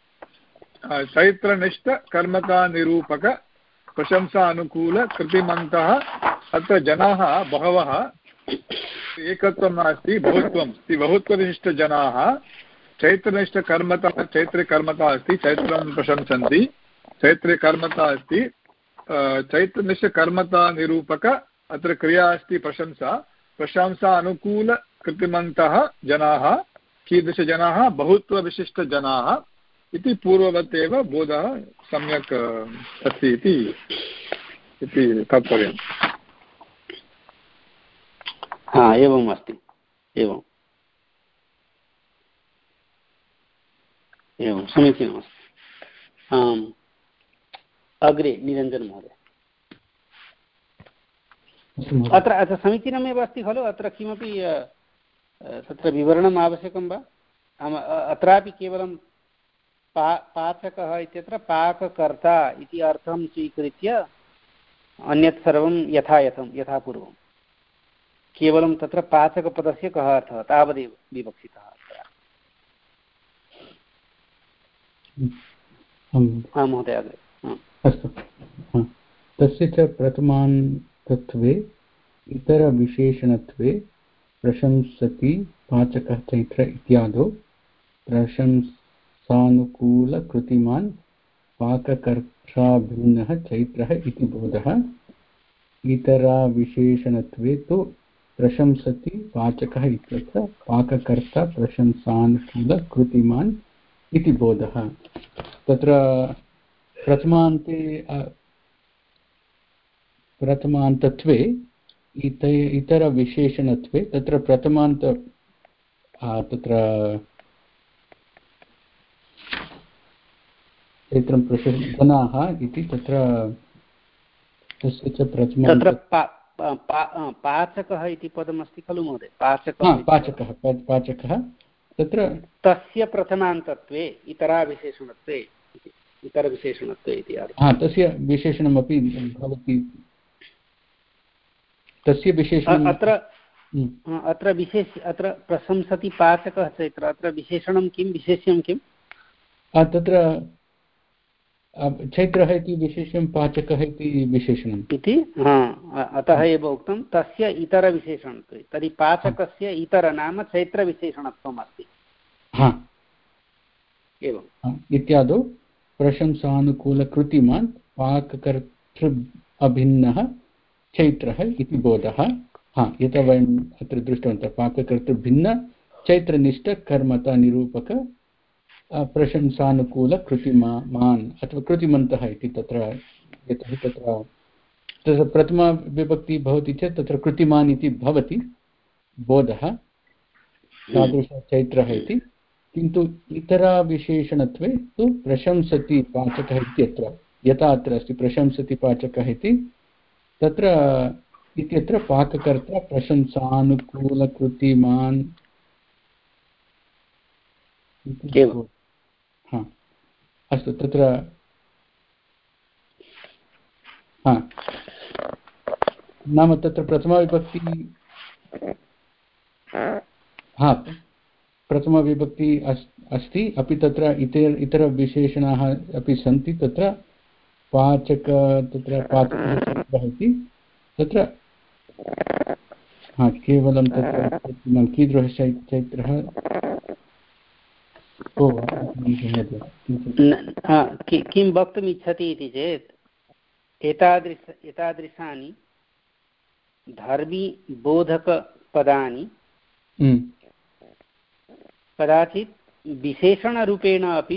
चैत्रनिष्ठकर्मकानिरूपक प्रशंसानुकूलकृतिमन्तः। अत्र जनाः बहवः, एकत्वं नास्ति, बहुत्वम् इति। बहुत्वनिष्ठजनाः चैत्रनिष्ठकर्मता, चैत्रे कर्मता अस्ति, चैत्रं प्रशंसन्ति, चैत्रे कर्मता अस्ति, चैत्रनिष्ठकर्मता निरूपक अत्र क्रिया अस्ति प्रशंसा, प्रशंसा अनुकूलकृतिमन्तः जनाः। कीदृशजनाः? बहुत्वविशिष्टजनाः इति पूर्ववत् एव बोधः सम्यक् अस्ति इति तात्पर्यम्। हा, एवम् अस्ति, एवम् एवं समीचीनमस्ति। आम्, अग्रे निरञ्जन महोदय। अत्र अत्र समीचीनमेव अस्ति खलु? अत्र किमपि तत्र विवरणम् आवश्यकं वा? अत्रापि केवलं पा पाचकः इत्यत्र पाककर्ता इति अर्थं स्वीकृत्य अन्यत् सर्वं यथा यथं यथा पूर्वं, केवलं तत्र पाचकपदस्य कः अर्थः तावदेव विवक्षितः अत्र। महोदय अग्रे। अस्तु, तस्य च प्रथमान्तत्वे इतरविशेषणत्वे प्रशंसति पाचकः चैत्र इत्यादौ प्रशंसानुकूलकृतिमान् पाककर्त्राभिन्नः चैत्रः इति बोधः। इतराविशेषणत्वे तु प्रशंसति पाचकः इत्यत्र पाककर्ता प्रशंसानुकूलकृतिमान् इति बोधः। तत्र प्रथमान्ते प्रथमान्तत्वे इत इतरविशेषणत्वे तत्र प्रथमान्त तत्र चैत्रं प्रशंसनाः इति तत्र तस्य च प्रथम तत्र पाचकः इति पदमस्ति खलु महोदय? पाचकः पाचकः पाचकः तत्र तस्य प्रथमान्तत्वे इतराविशेषणत्वे इतरविशेषणत्वे इति हा, तस्य विशेषणमपि भवति। तस्य विशेषणम् अत्र अत्र विशेष अत्र प्रशंसति पाचकः चैत्र, अत्र विशेषणं किं, विशेष्यं किं? तत्र चैत्रः इति विशेषं, पाचकः इति विशेषणम् इति। अतः एव उक्तं तस्य इतरविशेषणत्वे। तर्हि पाचकस्य इतर नाम चैत्रविशेषणत्वम् अस्ति। हा, एवम्। इत्यादौ प्रशंसानुकूलकृतिमान् पाककर्तृ अभिन्नः चैत्रः इति बोधः। हा, यथा वयम् अत्र दृष्टवन्तः, पाककर्तृभिन्न चैत्रनिष्ठकर्मता निरूपक प्रशंसानुकूलकृतिमान् अथवा कृतिमन्तः इति तत्र, यतोहि तत्र तत्र प्रथमा विभक्ति भवति चेत् तत्र कृतिमान् इति भवति बोधः, तादृशचैत्रः इति। किन्तु इतराविशेषणत्वे तु प्रशंसति पाचकः इत्यत्र, यथा अत्र अस्ति प्रशंसति पाचकः इति, तत्र इत्यत्र पाककर्ता प्रशंसानुकूलकृतिमान्। हा, अस्तु, तत्र हा नाम तत्र प्रथमाविभक्ति, हा प्रथमविभक्ति अस्ति, अपि तत्र इतर इतरविशेषणाः अपि सन्ति। तत्र पाचक तत्र पाचकः इति तत्र हा केवलं तत्र कीदृशः चैत्रः किं वक्तुम् इच्छति इति चेत् एतादृश एतादृशानि धर्मीबोधकपदानि कदाचित् विशेषणरूपेण अपि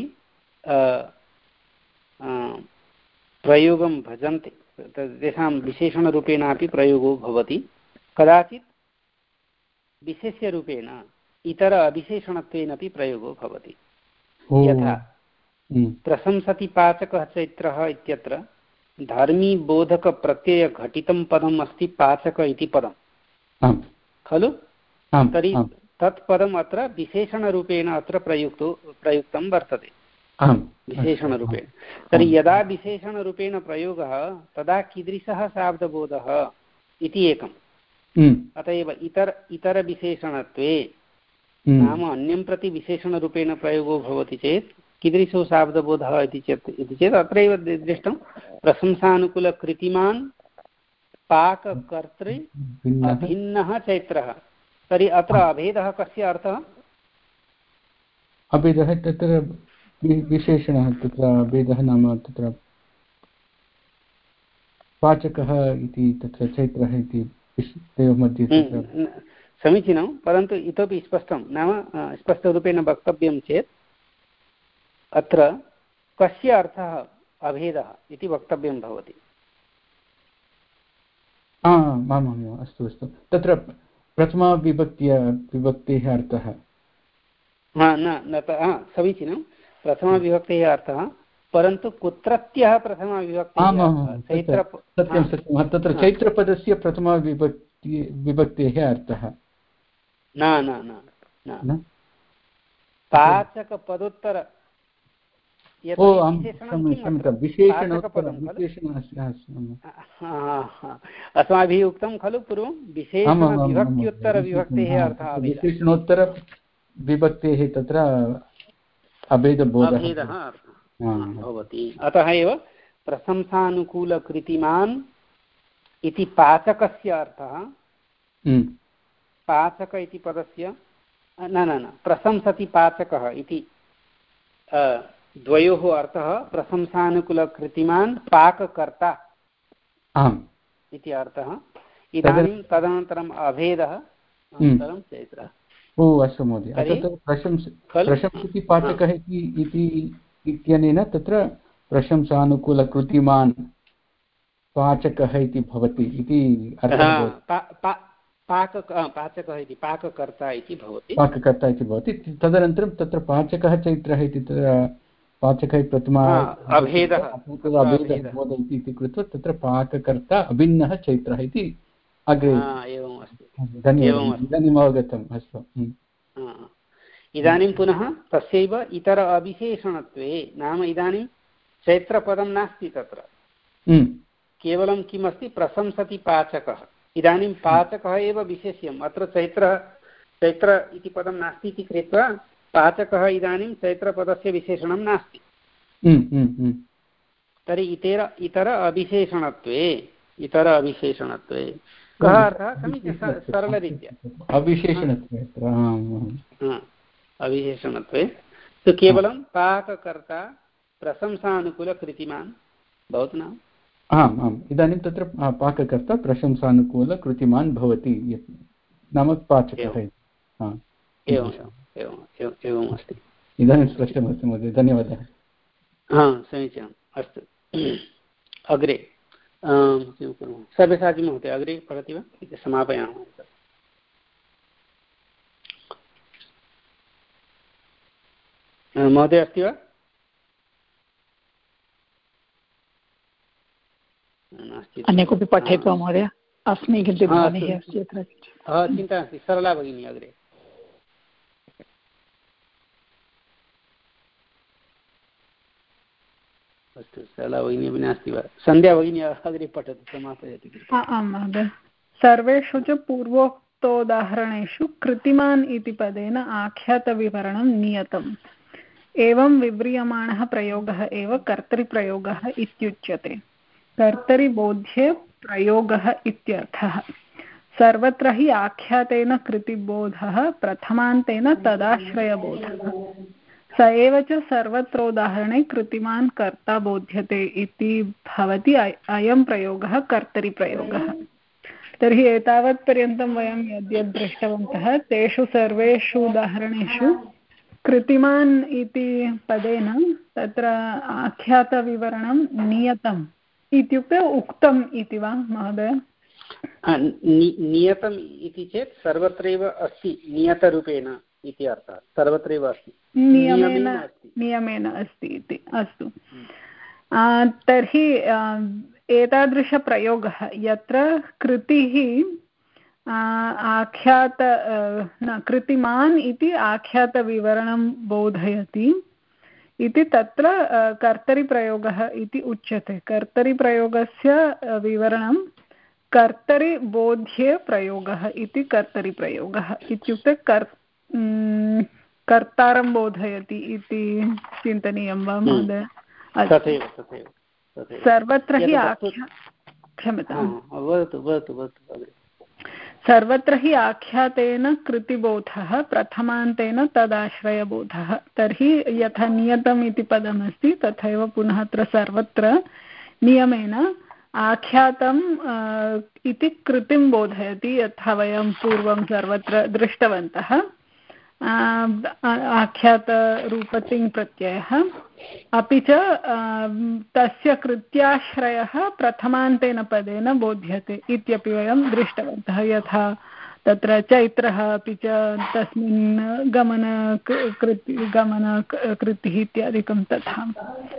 प्रयोगं भजन्ते, तेषां विशेषणरूपेणापि प्रयोगो भवति। कदाचित् विशेष्यरूपेण इतर अविशेषणत्वेनापि प्रयोगो भवति। यथा प्रशंसति पाचकः चैत्रः इत्यत्र धर्मीबोधकप्रत्ययघटितं पदम् अस्ति पाचक इति पदं खलु। तर्हि तत् पदम् अत्र विशेषणरूपेण अत्र प्रयुक्तो प्रयुक्तं वर्तते विशेषणरूपेण। तर्हि यदा विशेषणरूपेण प्रयोगः तदा कीदृशः शाब्दबोधः इति एकम्। अत एव इतर इतरविशेषणत्वे नाम अन्यं प्रति विशेषणरूपेण प्रयोगो भवति चेत् कीदृशो शाब्दबोधः इति चेत् इति चेत् अत्रैव दृष्टं प्रशंसानुकूलकृतिमान् पाककर्तृ अभिन्नः चैत्रः। तर्हि अत्र अभेदः कस्य अर्थः? अभेदः तत्र विशेषणः, तत्र अभेदः नाम तत्र पाचकः इति तत्र चैत्रः इति मध्ये समीचीनं, परन्तु इतोपि स्पष्टं नाम स्पष्टरूपेण वक्तव्यं चेत् अत्र कस्य अर्थः अभेदः इति वक्तव्यं भवति। आमाम् अस्तु अस्तु, तत्र प्रथमाविभक्त्या विभक्तेः अर्थः न न समीचीनं, प्रथमाविभक्तेः अर्थः, परन्तु कुत्रत्यः प्रथमाविभक्तिः? सत्यं सत्यं, तत्र चैत्रपदस्य प्रथमाविभक्ति विभक्तेः अर्थः न न न पाचकपदोत्तर अस्माभिः उक्तं खलु पूर्वं विशेषणविभक्त्युत्तरविभक्तेः अर्थः विशेषणोत्तरविभक्तेः तत्र अभेदबोधः भवति। अतः एव प्रशंसानुकूलकृतिमान् इति पाचकस्य अर्थः, पाचक इति पदस्य न न न प्रशंसति पाचकः इति द्वयोः अर्थः प्रशंसानुकूलकृतिमान् पाककर्ता इति अर्थः। इदानीं तदनन्तरम् अभेदः अनन्तरं चैत्रः। ओ अस्तु महोदय, प्रशंस प्रशंसति पाचकः इति इत्यनेन तत्र प्रशंसानुकूलकृतिमान् पाचकः इति भवति इति अर्थः। पाकक पाचकः इति पाककर्ता इति भवति, पाककर्ता इति भवति। तदनन्तरं तत्र पाचकः चैत्रः इति पाचकः प्रथमा अभेदः अभेदः इति कृत्वा तत्र पाककर्ता अभिन्नः चैत्रः इति अग्रे एवम् अस्ति। धन्यवादः, इदानीम् अवगतम्। अस्तु, इदानीं पुनः तस्यैव इतर अविशेषणत्वे नाम इदानीं चैत्रपदं नास्ति तत्र, केवलं किमस्ति प्रशंसति पाचकः। इदानीं पाचकः एव विशेष्यम्, अत्र चैत्र चैत्र इति पदं नास्ति इति कृत्वा पाचकः इदानीं चैत्रपदस्य विशेषणं नास्ति। तर्हि इतर इतर अविशेषणत्वे इतर अविशेषणत्वे कः अर्थः? समीचीनं, सरलरीत्या अविशेषणत्वे अविशेषणत्वे तु केवलं पाककर्ता प्रशंसानुकूलकृतिमान् भवतु नाम। आम् आम्, इदानीं तत्र पाककर्ता प्रशंसानुकूलकृतिमान् भवति नाम पाचकः। एवम् एवम् एवम् अस्ति। इदानीं स्पष्टमस्ति महोदय, धन्यवादः। हा समीचीनम्, अस्तु अग्रे किं कुर्मः? सर्वेसाजि महोदय अग्रे पठति वा? इति समापयामः। महोदय अस्ति वा? अन्य कोऽपि पठेत् वा महोदय? अस्मि किञ्चित् ध्वनिः अस्ति अत्र। चिन्ता नास्ति, सरला भगिनी अग्रे। अस्तु, सरला भगिनी अपि नास्ति वा? सन्ध्या भगिनी अग्रे पठतु, समापयति। आं महोदय, सर्वेषु च पूर्वोक्तोदाहरणेषु कृतिमान् इति पदेन आख्यातविवरणं नियतम्। एवं विव्रियमाणः प्रयोगः एव कर्तरिप्रयोगः इत्युच्यते। कर्तरिबोध्ये प्रयोगः इत्यर्थः। सर्वत्र हि आख्यातेन कृतिबोधः प्रथमान्तेन तदाश्रयबोधः। स एव च सर्वत्रोदाहरणे कृतिमान् कर्ता बोध्यते इति भवति अयं प्रयोगः कर्तरिप्रयोगः। तर्हि एतावत्पर्यन्तं वयं यद्यद् दृष्टवन्तः तेषु सर्वेषु उदाहरणेषु कृतिमान् इति पदेन तत्र आख्यातविवरणं नियतम् इत्युक्ते उक्तम् इति वा महोदय? नियतम् इति चेत् सर्वत्रैव अस्ति, नियतरूपेण इति अर्थः, सर्वत्रैव अस्ति, नियमेन नियमेन अस्ति इति। अस्तु, तर्हि एतादृशप्रयोगः यत्र कृतिः आख्यात न कृतिमान् इति आख्यातविवरणं बोधयति इति तत्र कर्तरिप्रयोगः इति उच्यते। कर्तरिप्रयोगस्य विवरणं कर्तरिबोध्ये प्रयोगः इति कर्तरिप्रयोगः इत्युक्ते कर् कर्तारं बोधयति इति चिन्तनीयं वा महोदय? सर्वत्र हि आख्या क्षम्यताम् सर्वत्र हि आख्यातेन कृतिबोधः प्रथमान्तेन तदाश्रयबोधः। तर्हि यथा नियतम् इति पदमस्ति तथैव पुनः अत्र सर्वत्र नियमेन आख्यातम् इति कृतिं बोधयति, यथा वयं पूर्वं सर्वत्र दृष्टवन्तः। आख्यातरूपतिङ् प्रत्ययः अपि च तस्य कृत्याश्रयः प्रथमान्तेन पदेन बोध्यते इत्यपि वयं दृष्टवन्तः। यथा तत्र चैत्रः अपि च तस्मिन् गमन कृति गमन कृतिः इत्यादिकं तथा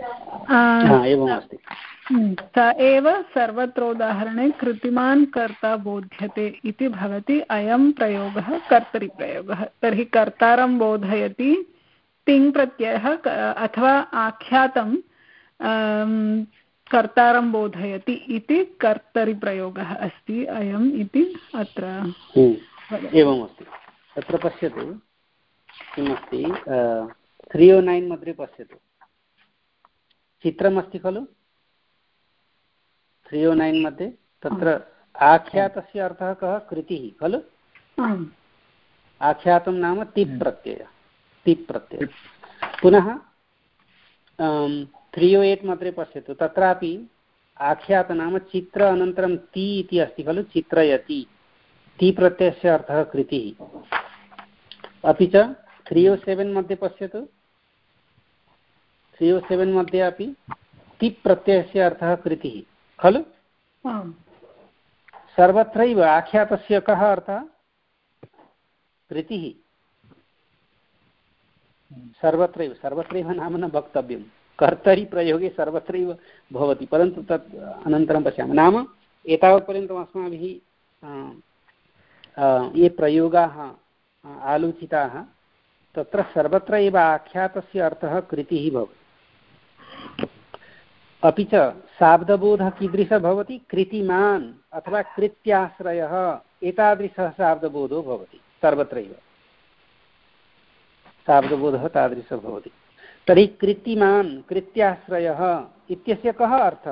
स एव सर्वत्रोदाहरणे कृतिमान् कर्ता बोध्यते इति भवति अयं प्रयोगः कर्तरिप्रयोगः। तर्हि कर्तारं बोधयति तिङ् प्रत्ययः अथवा आख्यातं कर्तारं बोधयति इति कर्तरिप्रयोगः अस्ति अयम् इति अत्र एवमस्ति। तत्र पश्यतु किमस्ति, त्री ओ नैन् मध्ये पश्यतु, चित्रमस्ति खलु त्री ओ नैन् मध्ये। तत्र आख्यातस्य अर्थः कः? कृतिः खलु। आख्यातं नाम तिप् प्रत्ययः, तिप् प्रत्ययः। पुनः त्री ओ एट् मध्ये पश्यतु, तत्रापि आख्यात नाम चित्र अनन्तरं ति इति अस्ति खलु, चित्रयति। ति प्रत्ययस्य अर्थः कृतिः। अपि च त्री ओ सेवेन् मध्ये पश्यतु, त्री ओ सेवेन् मध्ये अपि तिप् प्रत्ययस्य अर्थः कृतिः खलु। सर्वत्रैव आख्यातस्य कः अर्थः? कृतिः। सर्वत्रैव, सर्वत्रैव नाम न वक्तव्यं, कर्तरि प्रयोगे सर्वत्रैव भवति, परन्तु तत् अनन्तरं पश्यामः। नाम एतावत्पर्यन्तम् अस्माभिः ये प्रयोगाः आलोचिताः तत्र सर्वत्र एव आख्यातस्य अर्थः कृतिः भवति। अपि च शाब्दबोधः कीदृशः भवति? कृतिमान् अथवा कृत्याश्रयः, एतादृशः शाब्दबोधो भवति सर्वत्रैव। शाब्दबोधः तादृशः भवति। तर्हि कृतिमान् कृत्याश्रयः इत्यस्य कः अर्थः?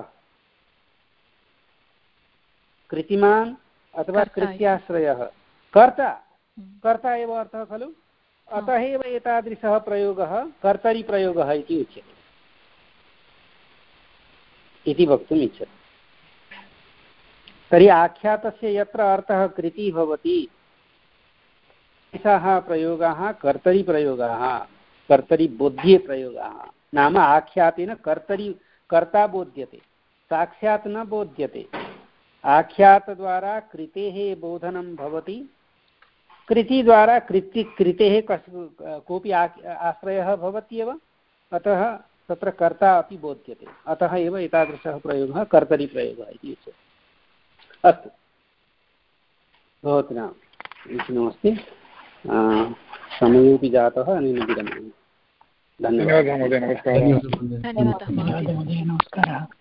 कृतिमान् अथवा कृत्याश्रयः कर्ता, कर्ता एव अर्थः खलु। अतः एव एतादृशः प्रयोगः कर्तरिप्रयोगः इति उच्यते इति वक्तुम् इच्छति। तर्हि आख्यातस्य यत्र अर्थः कृतिः भवति एषः प्रयोगाः कर्तरिप्रयोगाः, कर्तरिबोध्ये प्रयोगाः। नाम आख्यातेन कर्तरि कर्ता बोध्यते, साक्षात् न बोध्यते। आख्यातद्वारा कृतेः बोधनं भवति, कृतिद्वारा कृति कृतेः कोऽपि आश्रयः भवत्येव, अतः तत्र कर्ता अपि बोध्यते। अतः एव एतादृशः प्रयोगः कर्तरिप्रयोगः इति उच्यते। अस्तु, भवतु नाम नमस्ते। समयोपि जातः, अनेन विरमामि। धन्यवादः महोदय, नमस्कारः। धन्यवादः महोदय, नमस्कारः।